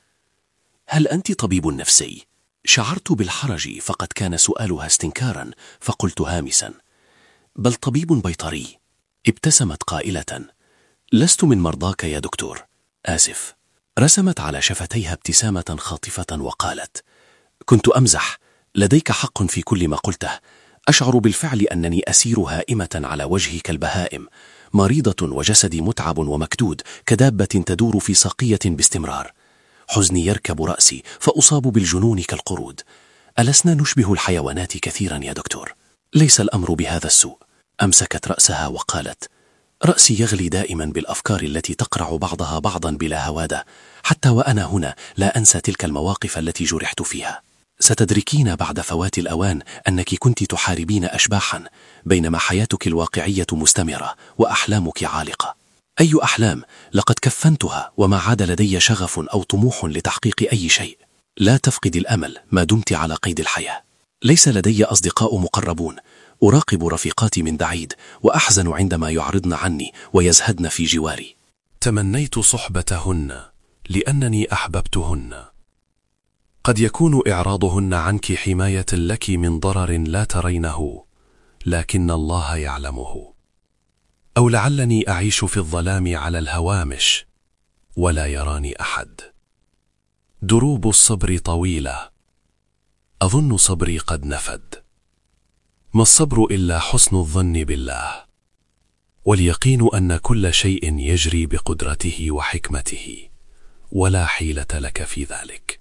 Speaker 5: هل أنت طبيب نفسي؟ شعرت بالحرج، فقد كان سؤالها استنكارا، فقلت هامسا: بل طبيب بيطري. ابتسمت قائلة: لست من مرضاك يا دكتور، آسف. رسمت على شفتيها ابتسامة خاطفة وقالت: كنت أمزح، لديك حق في كل ما قلته. أشعر بالفعل أنني أسير هائمة على وجهي كالبهائم، مريضة وجسدي متعب ومكدود كدابة تدور في ساقية باستمرار. حزني يركب رأسي فأصاب بالجنون كالقرود. ألسنا نشبه الحيوانات كثيرا يا دكتور؟ ليس الأمر بهذا السوء. أمسكت رأسها وقالت: رأسي يغلي دائما بالأفكار التي تقرع بعضها بعضا بلا هوادة. حتى وأنا هنا لا أنسى تلك المواقف التي جرحت فيها. ستدركين بعد فوات الأوان أنك كنت تحاربين أشباحا، بينما حياتك الواقعية مستمرة وأحلامك عالقة. أي أحلام؟ لقد كفنتها، وما عاد لدي شغف أو طموح لتحقيق أي شيء. لا تفقد الأمل ما دمت على قيد الحياة. ليس لدي أصدقاء مقربون. أراقب رفيقاتي من بعيد وأحزن عندما يعرضن عني ويزهدن في جواري.
Speaker 3: تمنيت صحبتهن لأنني أحببتهن. قد يكون إعراضهن عنك حماية لك من ضرر لا ترينه، لكن الله يعلمه. أو لعلني أعيش في الظلام على الهوامش ولا يراني أحد. دروب الصبر طويلة، أظن صبري قد نفد. ما الصبر إلا حسن الظن بالله، واليقين أن كل شيء يجري بقدرته وحكمته، ولا حيلة لك في ذلك.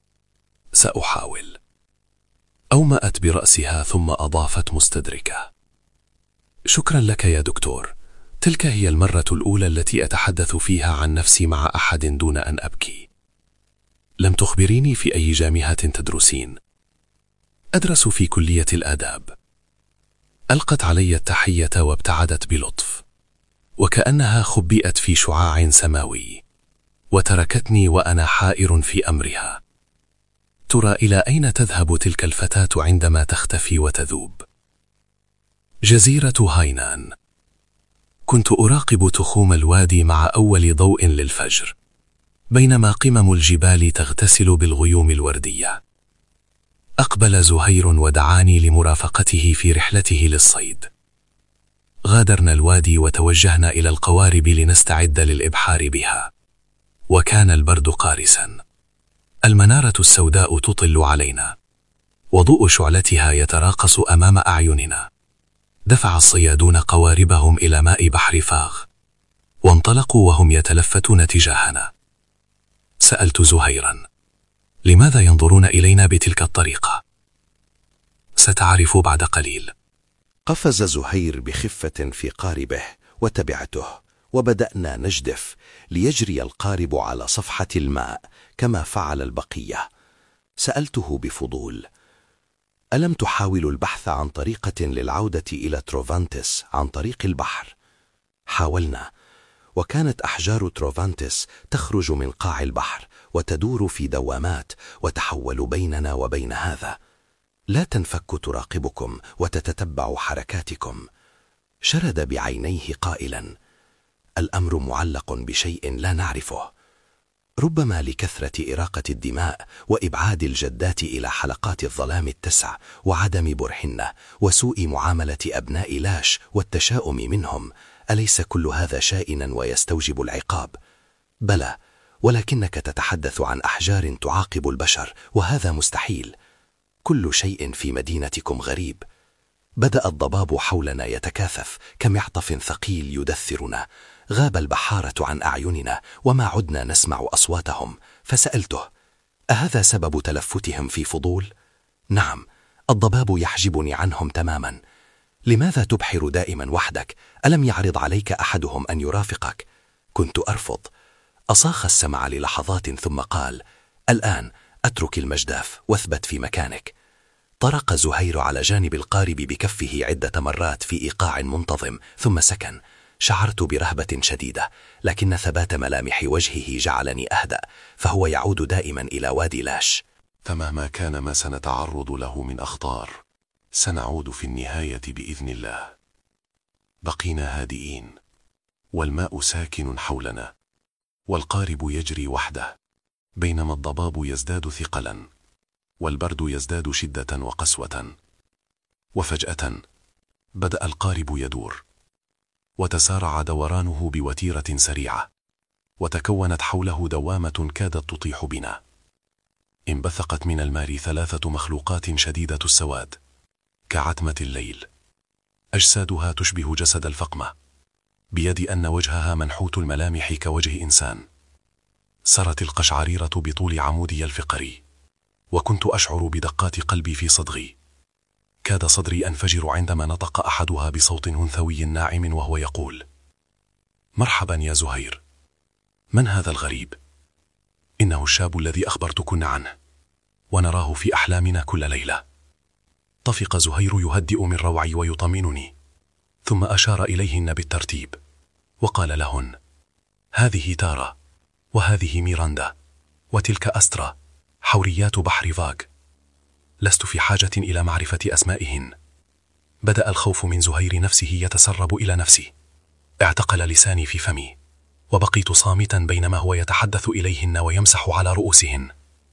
Speaker 3: سأحاول. أومأت برأسها ثم أضافت مستدركة: شكرا لك يا دكتور، تلك هي المرة الأولى التي أتحدث فيها عن نفسي مع أحد دون أن أبكي. لم تخبريني في أي جامعة تدرسين. أدرس في كلية الآداب. ألقت علي التحية وابتعدت بلطف، وكأنها خبئت في شعاع سماوي، وتركتني وأنا حائر في أمرها. ترى إلى أين تذهب تلك الفتاة عندما تختفي وتذوب؟ جزيرة هاينان. كنت أراقب تخوم الوادي مع أول ضوء للفجر، بينما قمم الجبال تغتسل بالغيوم الوردية. أقبل زهير ودعاني لمرافقته في رحلته للصيد. غادرنا الوادي وتوجهنا إلى القوارب لنستعد للإبحار بها، وكان البرد قارسا. المنارة السوداء تطل علينا، وضوء شعلتها يتراقص أمام أعيننا. دفع الصيادون قواربهم إلى ماء بحر فاغ، وانطلقوا وهم يتلفتون تجاهنا. سألت زهيرا: لماذا ينظرون إلينا بتلك الطريقة؟ ستعرف بعد قليل.
Speaker 5: قفز زهير بخفة في قاربه وتبعته، وبدأنا نجدف ليجري القارب على صفحة الماء كما فعل البقية. سألته بفضول: ألم تحاولوا البحث عن طريقة للعودة إلى تروفانتس عن طريق البحر؟ حاولنا، وكانت أحجار تروفانتس تخرج من قاع البحر وتدور في دوامات وتحول بيننا وبين هذا. لا تنفك تراقبكم وتتتبع حركاتكم. شرد بعينيه قائلا: الأمر معلق بشيء لا نعرفه، ربما لكثرة إراقة الدماء وإبعاد الجدات إلى حلقات الظلام التسع وعدم برهن وسوء معاملة أبناء لاش والتشاؤم منهم. أليس كل هذا شائنا ويستوجب العقاب؟ بلى، ولكنك تتحدث عن أحجار تعاقب البشر، وهذا مستحيل. كل شيء في مدينتكم غريب. بدأ الضباب حولنا يتكاثف كمعطف ثقيل يدثرنا. غاب البحارة عن أعيننا وما عدنا نسمع أصواتهم. فسألته: أهذا سبب تلفتهم في فضول؟ نعم، الضباب يحجبني عنهم تماما. لماذا تبحر دائما وحدك؟ ألم يعرض عليك أحدهم أن يرافقك؟ كنت أرفض. أصاخ السمع للحظات ثم قال: الآن أترك المجداف واثبت في مكانك. طرق زهير على جانب القارب بكفه عدة مرات في إيقاع منتظم، ثم سكن. شعرت برهبة شديدة، لكن ثبات ملامح وجهه جعلني أهدأ، فهو يعود دائما إلى وادي لاش.
Speaker 3: فمهما كان ما سنتعرض له من أخطار، سنعود في النهاية بإذن الله. بقينا هادئين، والماء ساكن حولنا، والقارب يجري وحده، بينما الضباب يزداد ثقلا، والبرد يزداد شدة وقسوة. وفجأة بدأ القارب يدور، وتسارع دورانه بوتيرة سريعة، وتكونت حوله دوامة كادت تطيح بنا. انبثقت من الماء ثلاثة مخلوقات شديدة السواد كعتمة الليل، أجسادها تشبه جسد الفقمة، بيد أن وجهها منحوت الملامح كوجه إنسان. سرت القشعريرة بطول عمودي الفقري، وكنت أشعر بدقات قلبي في صدغي. كاد صدري أنفجر عندما نطق أحدها بصوت أنثوي ناعم وهو يقول: مرحبا يا زهير. من هذا الغريب؟ إنه الشاب الذي أخبرتكن عنه، ونراه في أحلامنا كل ليلة. طفق زهير يهدئ من روعي ويطمئنني، ثم أشار إليهن بالترتيب وقال لهن: هذه تارا، وهذه ميراندا، وتلك أسترا، حوريات بحر فاغ. لست في حاجة إلى معرفة أسمائهن. بدأ الخوف من زهير نفسه يتسرب إلى نفسي. اعتقل لساني في فمي، وبقيت صامتا بينما هو يتحدث إليهن ويمسح على رؤوسهن.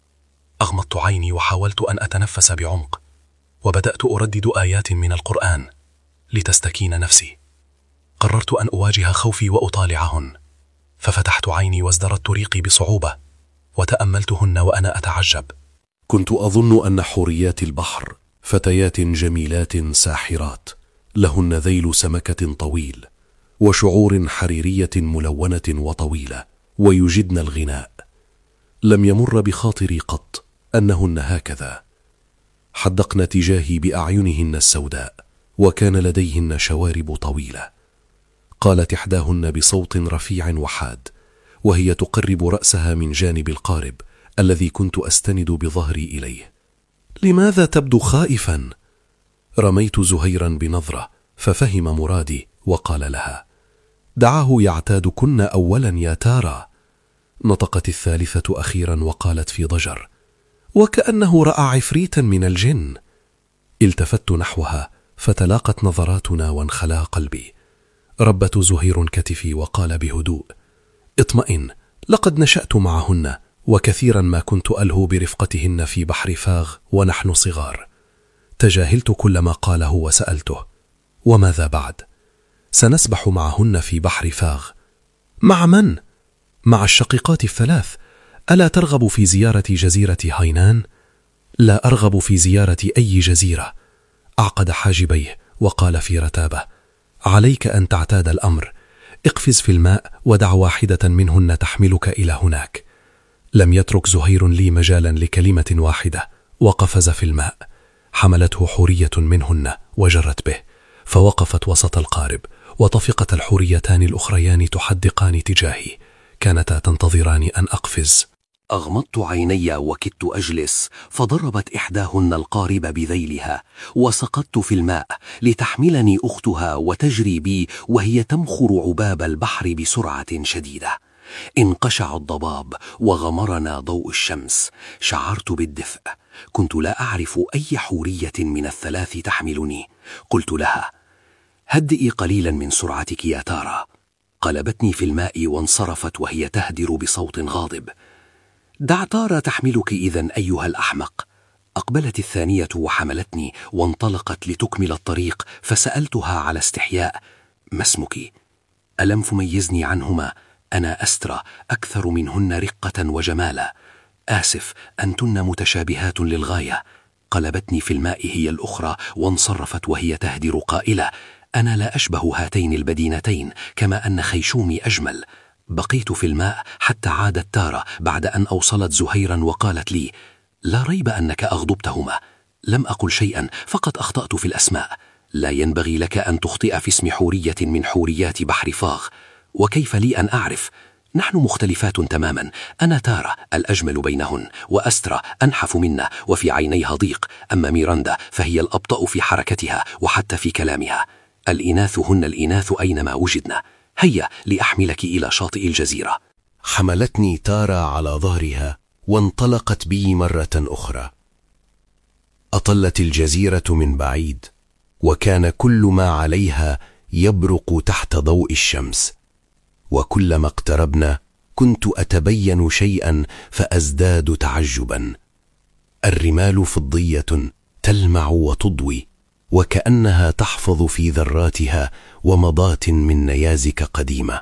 Speaker 3: أغمضت عيني وحاولت أن أتنفس بعمق، وبدأت أردد آيات من القرآن لتستكين نفسي. قررت أن أواجه خوفي وأطالعهن، ففتحت عيني وازدرت ريقي بصعوبة وتأملتهن وأنا أتعجب.
Speaker 4: كنت أظن أن حوريات البحر فتيات جميلات ساحرات لهن ذيل سمكة طويل وشعور حريرية ملونة وطويلة ويجدن الغناء. لم يمر بخاطري قط أنهن هكذا. حدقن تجاهي بأعينهن السوداء وكان لديهن شوارب طويلة. قالت إحداهن بصوت رفيع وحاد وهي تقرب رأسها من جانب القارب الذي كنت أستند بظهري إليه: لماذا تبدو خائفا؟ رميت زهيرا بنظرة ففهم مرادي وقال لها: دعاه يعتادكن أولا يا تارا. نطقت الثالثة أخيرا وقالت في ضجر: وكأنه رأى عفريتا من الجن. التفت نحوها فتلاقت نظراتنا وانخلا قلبي. ربت زهير كتفي وقال بهدوء: اطمئن، لقد نشأت معهن وكثيرا ما كنت ألهو برفقتهن في بحر فاغ ونحن صغار. تجاهلت كل ما قاله وسألته: وماذا بعد؟ سنسبح معهن في بحر فاغ. مع من؟ مع الشقيقات الثلاث. ألا ترغب في زيارة جزيرة هاينان؟ لا أرغب في زيارة أي جزيرة. أعقد حاجبيه وقال في رتابة: عليك أن تعتاد الأمر. اقفز في الماء ودع واحدة منهن تحملك إلى هناك. لم يترك زهير لي مجالا لكلمة واحدة وقفز في الماء. حملته حورية منهن وجرت به، فوقفت وسط القارب وطفقت الحوريتان الأخريان تحدقان تجاهي. كانتا تنتظران أن أقفز.
Speaker 5: أغمضت عيني وكدت أجلس، فضربت إحداهن القارب بذيلها وسقطت في الماء لتحملني أختها وتجري بي وهي تمخر عباب البحر بسرعة شديدة. انقشع الضباب وغمرنا ضوء الشمس. شعرت بالدفء. كنت لا أعرف أي حورية من الثلاث تحملني. قلت لها: هدئي قليلا من سرعتك يا تارا. قلبتني في الماء وانصرفت وهي تهدر بصوت غاضب: دع تارا تحملك إذن أيها الأحمق. أقبلت الثانية وحملتني وانطلقت لتكمل الطريق، فسألتها على استحياء: ما اسمك؟ ألم تميزني عنهما؟ أنا أسترى أكثر منهن رقة وجمالا. آسف، أنتن متشابهات للغاية. قلبتني في الماء هي الأخرى وانصرفت وهي تهدر قائلة: أنا لا أشبه هاتين البدينتين، كما أن خيشومي أجمل. بقيت في الماء حتى عادت تارا بعد أن أوصلت زهيرا وقالت لي: لا ريب أنك أغضبتهما. لم أقل شيئا، فقط أخطأت في الأسماء. لا ينبغي لك أن تخطئ في اسم حورية من حوريات بحر فاغ. وكيف لي أن أعرف؟ نحن مختلفات تماما. أنا تارا الأجمل بينهن، وأسترى أنحف منا وفي عينيها ضيق، أما ميراندا فهي الأبطأ في حركتها وحتى في كلامها. الإناث هن الإناث أينما وجدنا. هيا لأحملك إلى شاطئ الجزيرة.
Speaker 2: حملتني تارا على ظهرها وانطلقت بي مرة أخرى. أطلت الجزيرة من بعيد، وكان كل ما عليها يبرق تحت ضوء الشمس، وكلما اقتربنا كنت أتبين شيئا فأزداد تعجبا. الرمال فضية تلمع وتضوي، وكأنها تحفظ في ذراتها ومضات من نيازك قديمة.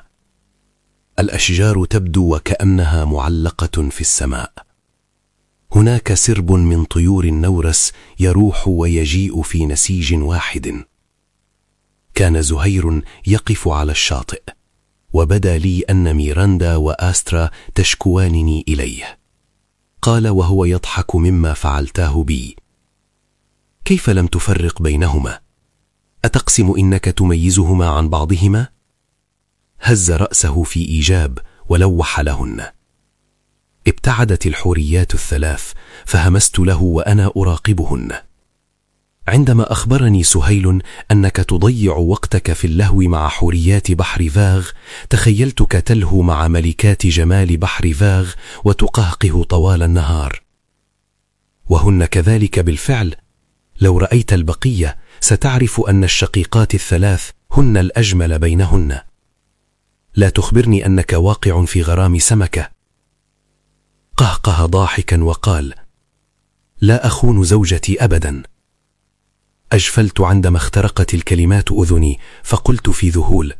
Speaker 2: الأشجار تبدو وكأنها معلقة في السماء. هناك سرب من طيور النورس يروح ويجيء في نسيج واحد. كان زهير يقف على الشاطئ، وبدا لي أن ميراندا وآسترا تشكوانني إليه. قال وهو يضحك مما فعلتاه بي: كيف لم تفرق بينهما؟ أتقسم إنك تميزهما عن بعضهما؟ هز رأسه في إيجاب ولوح لهن. ابتعدت الحوريات الثلاث، فهمست له وأنا أراقبهن. عندما أخبرني سهيل أنك تضيع وقتك في اللهو مع حوريات بحر فاغ، تخيلتك تلهو مع ملكات جمال بحر فاغ وتقهقه طوال النهار. وهن كذلك بالفعل. لو رأيت البقية ستعرف أن الشقيقات الثلاث هن الأجمل بينهن.
Speaker 1: لا تخبرني أنك واقع في غرام سمكة؟ قهقه ضاحكا وقال: لا أخون زوجتي أبدا. أجفلت عندما اخترقت الكلمات أذني، فقلت في ذهول: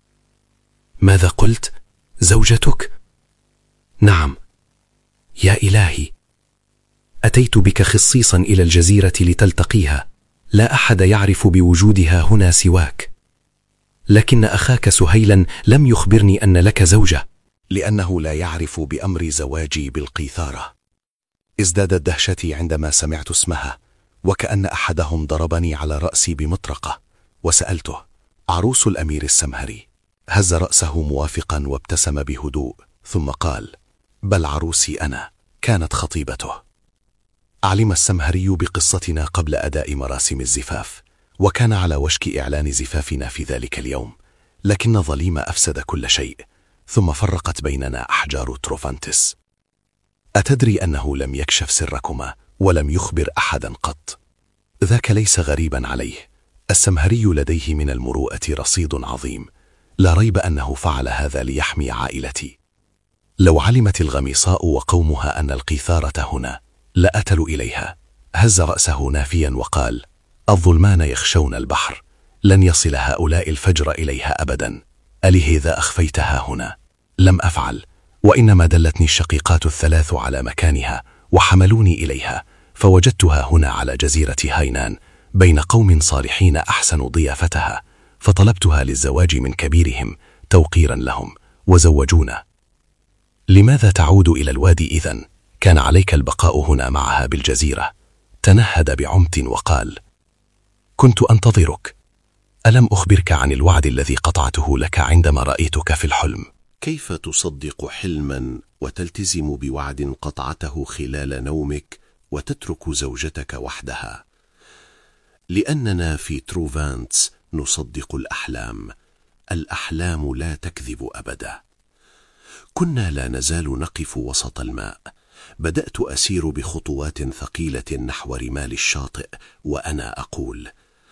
Speaker 1: ماذا قلت؟ زوجتك؟ نعم. يا إلهي، أتيت بك خصيصا إلى الجزيرة لتلتقيها، لا أحد يعرف بوجودها هنا سواك، لكن أخاك سهيلا لم يخبرني أن لك زوجة.
Speaker 2: لأنه لا يعرف بأمر زواجي بالقيثارة. ازدادت دهشتي عندما سمعت اسمها، وكأن أحدهم ضربني على رأسي بمطرقة، وسألته: عروس الأمير السمهري؟ هز رأسه موافقا وابتسم بهدوء، ثم قال: بل عروسي أنا، كانت خطيبته. علم السمهري بقصتنا قبل أداء مراسم الزفاف، وكان على وشك إعلان زفافنا في ذلك اليوم، لكن ظليم أفسد كل شيء، ثم فرقت بيننا أحجار تروفانتس. أتدري أنه لم يكشف سركما ولم يخبر أحدا قط؟ ذاك ليس غريبا عليه، السمهري لديه من المروءة رصيد عظيم، لا ريب أنه فعل هذا ليحمي عائلتي. لو علمت الغميصاء وقومها أن القيثارة هنا لأتلوا إليها. هز رأسه نافيا وقال: الظلمان يخشون البحر، لن يصل هؤلاء الفجر إليها أبدا. ألهذا أخفيتها هنا؟ لم أفعل، وإنما دلتني الشقيقات الثلاث على مكانها وحملوني إليها، فوجدتها هنا على جزيرة هاينان بين قوم صالحين أحسنوا ضيافتها، فطلبتها للزواج من كبيرهم توقيرا لهم، وزوجونا. لماذا تعود إلى الوادي إذن؟ كان عليك البقاء هنا معها بالجزيرة. تنهد بعمت وقال: كنت أنتظرك. ألم أخبرك عن الوعد الذي قطعته لك عندما رأيتك في الحلم؟ كيف تصدق حلما وتلتزم بوعد قطعته خلال نومك وتترك زوجتك وحدها؟ لأننا في تروفانتس نصدق الأحلام، الأحلام لا تكذب أبدا. كنا لا نزال نقف وسط الماء، بدأت أسير بخطوات ثقيلة نحو رمال الشاطئ وأنا أقول: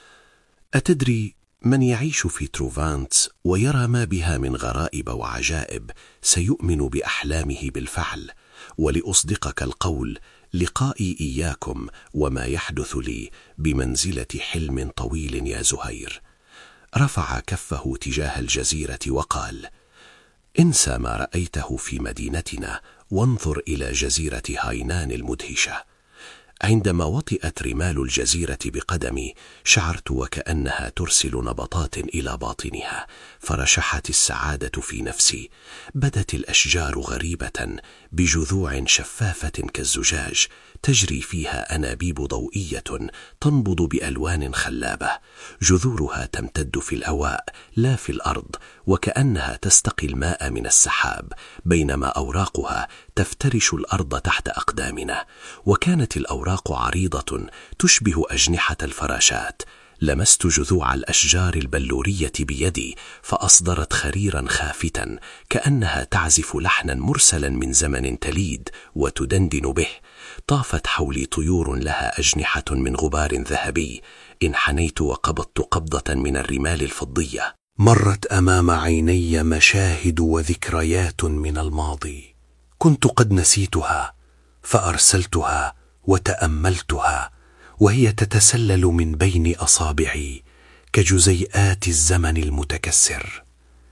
Speaker 2: أتدري، من يعيش في تروفانتس ويرى ما بها من غرائب وعجائب سيؤمن بأحلامه بالفعل. ولأصدقك القول، لقائي إياكم وما يحدث لي بمنزلة حلم طويل يا زهير. رفع كفه تجاه الجزيرة وقال: انسى ما رأيته في مدينتنا وانظر إلى جزيرة هاينان المدهشة. عندما وطئت رمال الجزيرة بقدمي شعرت وكأنها ترسل نبضات إلى باطنها، فرشحت السعادة في نفسي. بدت الأشجار غريبة بجذوع شفافة كالزجاج، تجري فيها أنابيب ضوئية تنبض بألوان خلابة، جذورها تمتد في الهواء لا في الأرض، وكأنها تستقي الماء من السحاب، بينما أوراقها تفترش الأرض تحت أقدامنا. وكانت الأوراق عريضة تشبه أجنحة الفراشات. لمست جذوع الأشجار البلورية بيدي، فأصدرت خريرا خافتا كأنها تعزف لحنا مرسلا من زمن تليد وتدندن به. طافت حولي طيور لها أجنحة من غبار ذهبي. انحنيت وقبضت قبضة من الرمال الفضية. مرت أمام عيني مشاهد وذكريات من الماضي، كنت قد نسيتها، فأرسلتها وتأملتها وهي تتسلل من بين أصابعي كجزيئات الزمن المتكسر.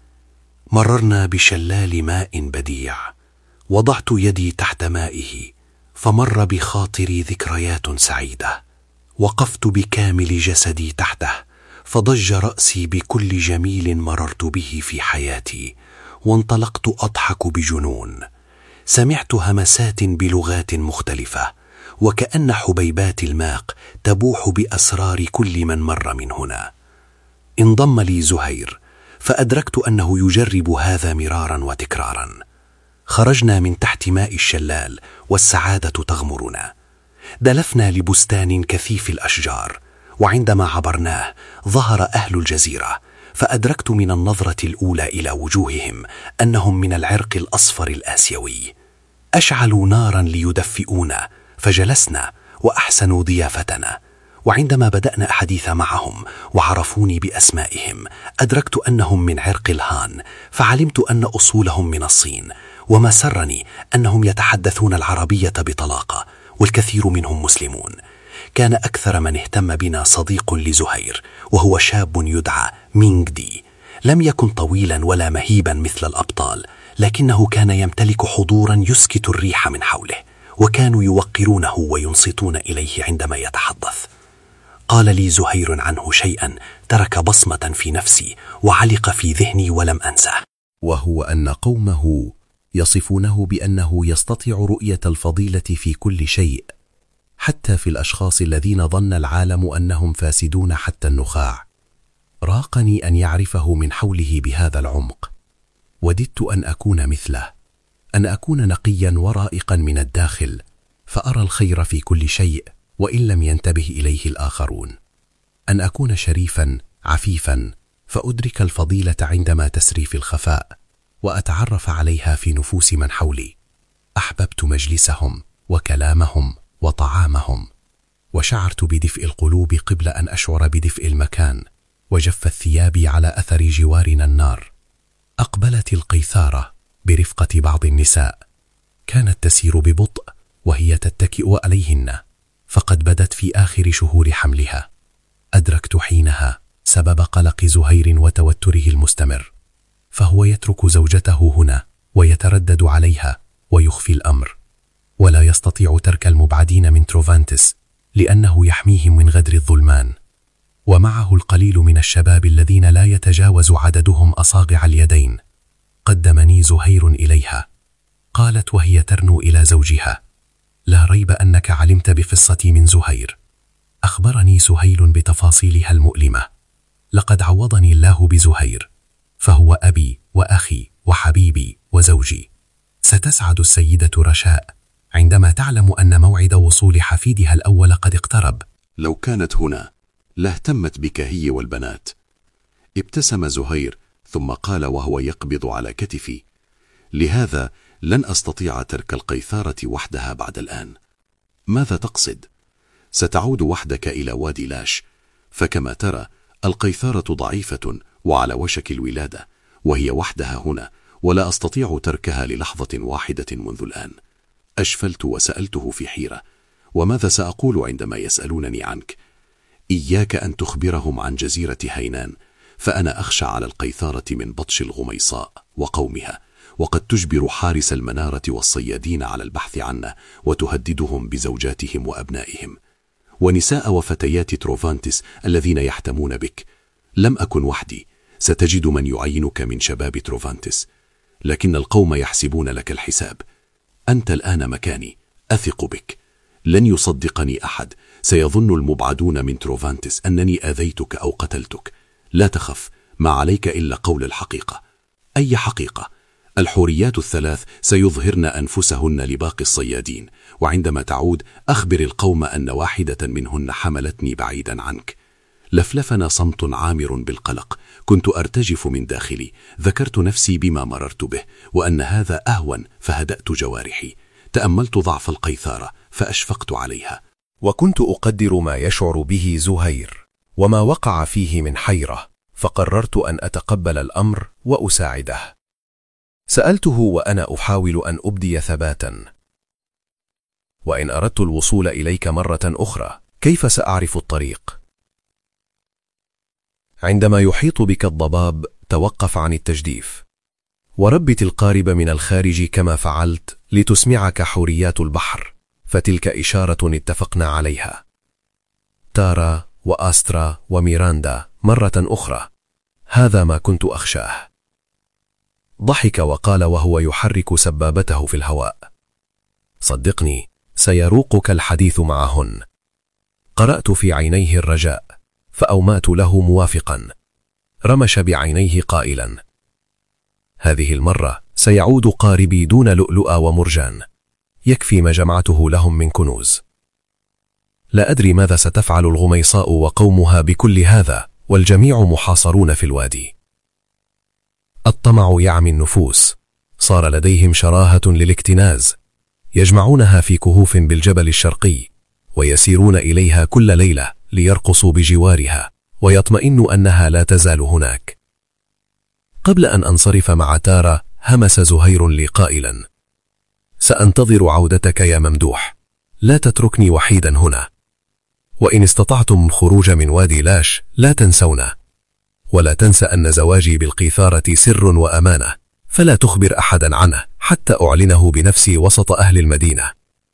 Speaker 2: مررنا بشلال ماء بديع، وضعت يدي تحت مائه، فمر بخاطري ذكريات سعيدة. وقفت بكامل جسدي تحته، فضج رأسي بكل جميل مررت به في حياتي، وانطلقت أضحك بجنون. سمعت همسات بلغات مختلفة، وكأن حبيبات الماء تبوح بأسرار كل من مر من هنا. انضم لي زهير، فأدركت أنه يجرب هذا مرارا وتكرارا. خرجنا من تحت ماء الشلال والسعادة تغمرنا. دلفنا لبستان كثيف الأشجار، وعندما عبرناه ظهر أهل الجزيرة، فأدركت من النظرة الأولى إلى وجوههم أنهم من العرق الأصفر الآسيوي. أشعلوا نارا ليدفئونا، فجلسنا وأحسنوا ضيافتنا،
Speaker 5: وعندما بدأنا الحديث معهم وعرفوني بأسمائهم أدركت أنهم من عرق الهان، فعلمت أن أصولهم من الصين، وما سرني أنهم يتحدثون العربية بطلاقة، والكثير منهم مسلمون. كان أكثر من اهتم بنا صديق لزهير، وهو شاب يدعى مينغ دي. لم يكن طويلا ولا مهيبا مثل الأبطال، لكنه كان يمتلك حضورا يسكت الريح من حوله، وكانوا يوقرونه وينصتون إليه عندما يتحدث. قال لي زهير عنه شيئا ترك بصمة في نفسي وعلق في ذهني ولم أنسه،
Speaker 4: وهو أن قومه يصفونه بأنه يستطيع رؤية الفضيلة في كل شيء، حتى في الأشخاص الذين ظن العالم أنهم فاسدون حتى النخاع. راقني أن يعرفه من حوله بهذا العمق. وددت أن أكون مثله، أن أكون نقيا ورائقا من الداخل، فأرى الخير في كل شيء وإن لم ينتبه إليه الآخرون. أن أكون شريفا عفيفا، فأدرك الفضيلة عندما تسري في الخفاء، وأتعرف عليها في نفوس من حولي. أحببت مجلسهم وكلامهم وطعامهم، وشعرت بدفء القلوب قبل أن أشعر بدفء المكان، وجفت ثيابي على أثر جوارنا النار. أقبلت القيثارة برفقة بعض النساء، كانت تسير ببطء وهي تتكئ عليهن، فقد بدت في آخر شهور حملها. أدركت حينها سبب قلق زهير وتوتره المستمر، فهو يترك زوجته هنا ويتردد عليها ويخفي الأمر، ولا يستطيع ترك المبعدين من تروفانتس لأنه يحميهم من غدر الظلمان. ومعه القليل من الشباب الذين لا يتجاوز عددهم أصابع اليدين. قدمني زهير إليها. قالت وهي ترنو إلى زوجها: لا ريب أنك علمت بقصتي من زهير. أخبرني سهيل بتفاصيلها المؤلمة. لقد عوضني الله بزهير، فهو أبي وأخي وحبيبي وزوجي. ستسعد السيدة رشاء عندما تعلم أن موعد وصول حفيدها الأول قد اقترب.
Speaker 2: لو كانت هنا لاهتمت بك هي والبنات. ابتسم زهير ثم قال وهو يقبض على كتفي: لهذا لن أستطيع ترك القيثارة وحدها بعد الآن. ماذا تقصد؟ ستعود وحدك إلى وادي لاش، فكما ترى القيثارة ضعيفة وعلى وشك الولادة، وهي وحدها هنا، ولا أستطيع تركها للحظة واحدة منذ الآن. أشفلت وسألته في حيرة: وماذا سأقول عندما يسألونني عنك؟ إياك أن تخبرهم عن جزيرة هينان، فأنا أخشى على القيثارة من بطش الغميصاء وقومها، وقد تجبر حارس المنارة والصيادين على البحث عنا، وتهددهم بزوجاتهم وأبنائهم ونساء وفتيات تروفانتس الذين يحتمون بك. لم أكن وحدي، ستجد من يعينك من شباب تروفانتس، لكن القوم يحسبون لك الحساب. أنت الآن مكاني، أثق بك. لن يصدقني أحد، سيظن المبعدون من تروفانتس أنني آذيتك أو قتلتك. لا تخف، ما عليك إلا قول الحقيقة. أي حقيقة؟ الحوريات الثلاث سيظهرن أنفسهن لباقي الصيادين، وعندما تعود أخبر القوم أن واحدة منهن حملتني بعيدا عنك. لفلفنا صمت عامر بالقلق، كنت أرتجف من داخلي. ذكرت نفسي بما مررت به، وأن هذا أهون، فهدأت جوارحي. تأملت ضعف القيثارة فأشفقت عليها.
Speaker 4: وكنت أقدر ما يشعر به زهير وما وقع فيه من حيرة، فقررت أن أتقبل الأمر وأساعده. سألته وأنا أحاول أن أبدي ثباتا: وإن أردت الوصول إليك مرة أخرى، كيف سأعرف الطريق؟ عندما يحيط بك الضباب توقف عن التجديف، وربت القارب من الخارج كما فعلت لتسمعك حوريات البحر، فتلك إشارة اتفقنا عليها. تارا وآسترا وميراندا مرة أخرى، هذا ما كنت أخشاه. ضحك وقال وهو يحرك سبابته في الهواء: صدقني، سيروقك الحديث معهن. قرأت في عينيه الرجاء، فأومأت له موافقا. رمش بعينيه قائلا: هذه المرة سيعود قاربي دون لؤلؤ ومرجان، يكفي ما جمعته لهم من كنوز. لا أدري ماذا ستفعل الغميصاء وقومها بكل هذا، والجميع محاصرون في الوادي. الطمع يعمي النفوس، صار لديهم شراهة للاكتناز، يجمعونها في كهوف بالجبل الشرقي، ويسيرون إليها كل ليلة
Speaker 3: ليرقصوا بجوارها ويطمئنوا أنها لا تزال هناك. قبل أن أنصرف مع تارا همس زهير لي قائلا: سأنتظر عودتك يا ممدوح، لا تتركني وحيدا هنا، وإن استطعتم الخروج من وادي لاش لا تنسونا، ولا تنسى أن زواجي بالقيثارة سر وأمانة، فلا تخبر أحدا عنه حتى أعلنه بنفسي وسط أهل المدينة،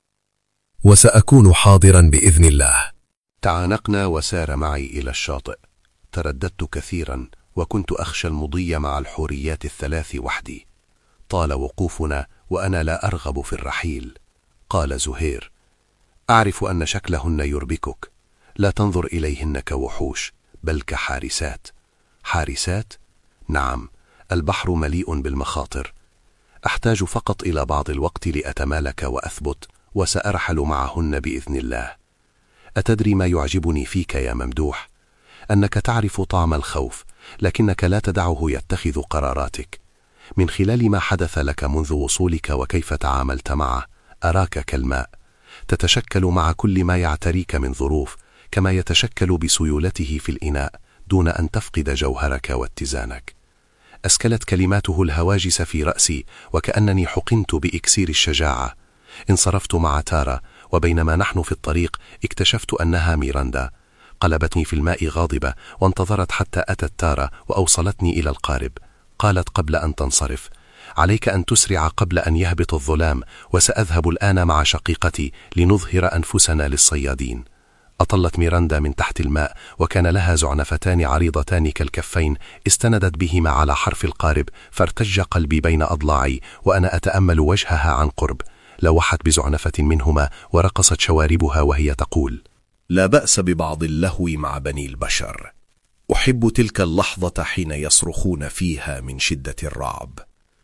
Speaker 3: وسأكون حاضرا بإذن الله.
Speaker 2: تعانقنا وسار معي إلى الشاطئ. ترددت كثيرا وكنت أخشى المضي مع الحوريات الثلاث وحدي. طال وقوفنا وأنا لا أرغب في الرحيل. قال زهير: أعرف أن شكلهن يربكك، لا تنظر إليهن كوحوش بل كحارسات. حارسات؟ نعم، البحر مليء بالمخاطر. أحتاج فقط إلى بعض الوقت لأتمالك وأثبت، وسأرحل معهن بإذن الله. أتدري ما يعجبني فيك يا ممدوح؟ أنك تعرف طعم الخوف، لكنك لا تدعه يتخذ قراراتك. من خلال ما حدث لك منذ وصولك وكيف تعاملت معه، أراك كالماء، تتشكل مع كل ما يعتريك من ظروف، كما يتشكل بسيولته في الإناء دون أن تفقد جوهرك واتزانك. أسكلت كلماته الهواجس في رأسي وكأنني حقنت بإكسير الشجاعة. انصرفت مع تارا، وبينما نحن في الطريق اكتشفت أنها ميراندا. قلبتني في الماء غاضبة وانتظرت حتى أتت تارا وأوصلتني إلى القارب. قالت قبل أن تنصرف: عليك أن تسرع قبل أن يهبط الظلام، وسأذهب الآن مع شقيقتي لنظهر أنفسنا للصيادين. أطلت ميراندا من تحت الماء، وكان لها زعنفتان عريضتان كالكفين استندت بهما على حرف القارب، فارتج قلبي بين أضلاعي وأنا أتأمل وجهها عن قرب. لوحت بزعنفة منهما ورقصت شواربها وهي تقول:
Speaker 5: لا بأس ببعض اللهو مع بني البشر، أحب تلك اللحظة حين يصرخون فيها من شدة الرعب.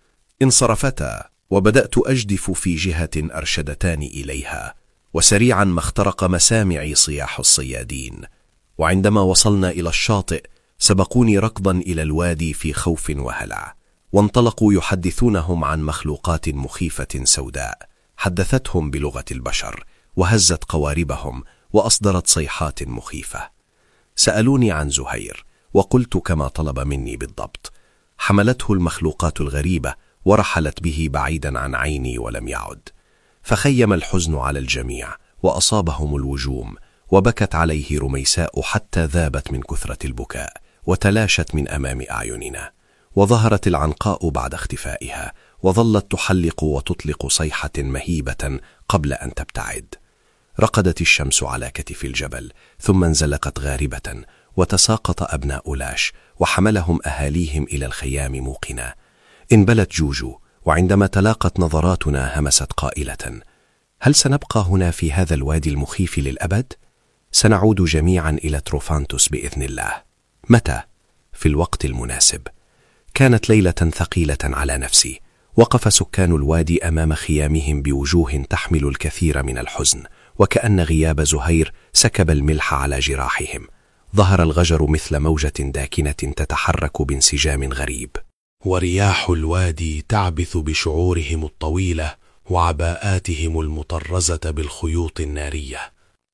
Speaker 5: انصرفتا وبدأت أجدف في جهة أرشدتان إليها، وسريعا ما اخترق مسامعي صياح الصيادين. وعندما وصلنا إلى الشاطئ سبقوني ركضا إلى الوادي في خوف وهلع، وانطلقوا يحدثونهم عن مخلوقات مخيفة سوداء حدثتهم بلغة البشر، وهزت قواربهم وأصدرت صيحات مخيفة. سألوني عن زهير، وقلت كما طلب مني بالضبط. حملته المخلوقات الغريبة ورحلت به بعيدا عن عيني ولم يعد. فخيم الحزن على الجميع وأصابهم الوجوم، وبكت عليه رميساء حتى ذابت من كثرة البكاء وتلاشت من أمام أعيننا. وظهرت العنقاء بعد اختفائها، وظلت تحلق وتطلق صيحة مهيبة قبل أن تبتعد. رقدت الشمس على كتف الجبل، ثم انزلقت غاربة، وتساقط أبناء لاش وحملهم أهاليهم إلى الخيام موقنا. انبلت جوجو، وعندما تلاقت نظراتنا همست قائلة: هل سنبقى هنا في هذا الوادي المخيف للأبد؟ سنعود جميعا إلى تروفانتوس بإذن الله. متى؟ في الوقت المناسب. كانت ليلة ثقيلة على نفسي. وقف سكان الوادي أمام خيامهم بوجوه تحمل الكثير من الحزن، وكأن غياب زهير سكب الملح على جراحهم. ظهر الغجر مثل موجة داكنة تتحرك بانسجام غريب،
Speaker 1: ورياح الوادي تعبث بشعورهم الطويلة وعباءاتهم المطرزة بالخيوط النارية.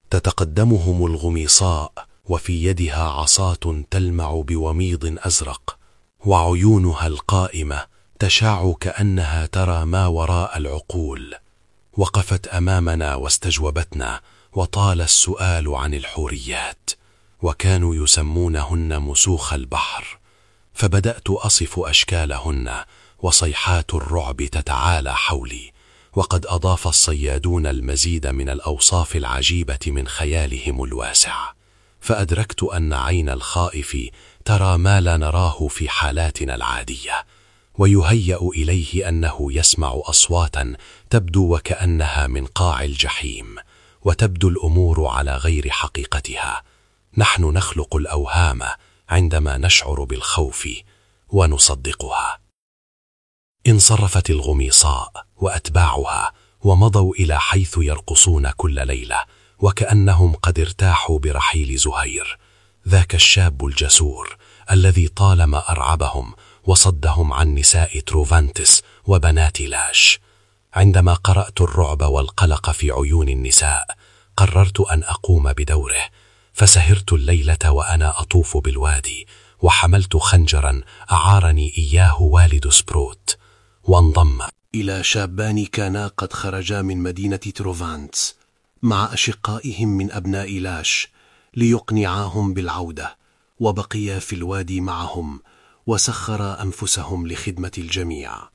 Speaker 1: تتقدمهم الغميصاء، وفي يدها عصاة تلمع بوميض أزرق، وعيونها القائمة تشع كأنها ترى ما وراء العقول. وقفت أمامنا واستجوبتنا، وطال السؤال عن الحوريات، وكانوا يسمونهن مسوخ البحر. فبدأت أصف أشكالهن، وصيحات الرعب تتعالى حولي، وقد أضاف الصيادون المزيد من الأوصاف العجيبة من خيالهم الواسع. فأدركت أن عين الخائف ترى ما لا نراه في حالاتنا العادية، ويهيأ إليه أنه يسمع أصواتا تبدو وكأنها من قاع الجحيم، وتبدو الأمور على غير حقيقتها. نحن نخلق الأوهام عندما نشعر بالخوف ونصدقها. انصرفت الغميصاء وأتباعها، ومضوا إلى حيث يرقصون كل ليلة، وكأنهم قد ارتاحوا برحيل زهير، ذاك الشاب الجسور الذي طالما أرعبهم وصدهم عن نساء تروفانتس وبنات لاش. عندما قرأت الرعب والقلق في عيون النساء، قررت أن أقوم بدوره،
Speaker 3: فسهرت الليلة وأنا أطوف بالوادي، وحملت خنجرا أعارني إياه والد سبروت، وانضم
Speaker 1: إلى شابان كانا قد خرجا من مدينة تروفانتس مع أشقائهم من أبناء لاش ليقنعاهم بالعودة، وبقيا في الوادي معهم وسخرا أنفسهم لخدمة الجميع.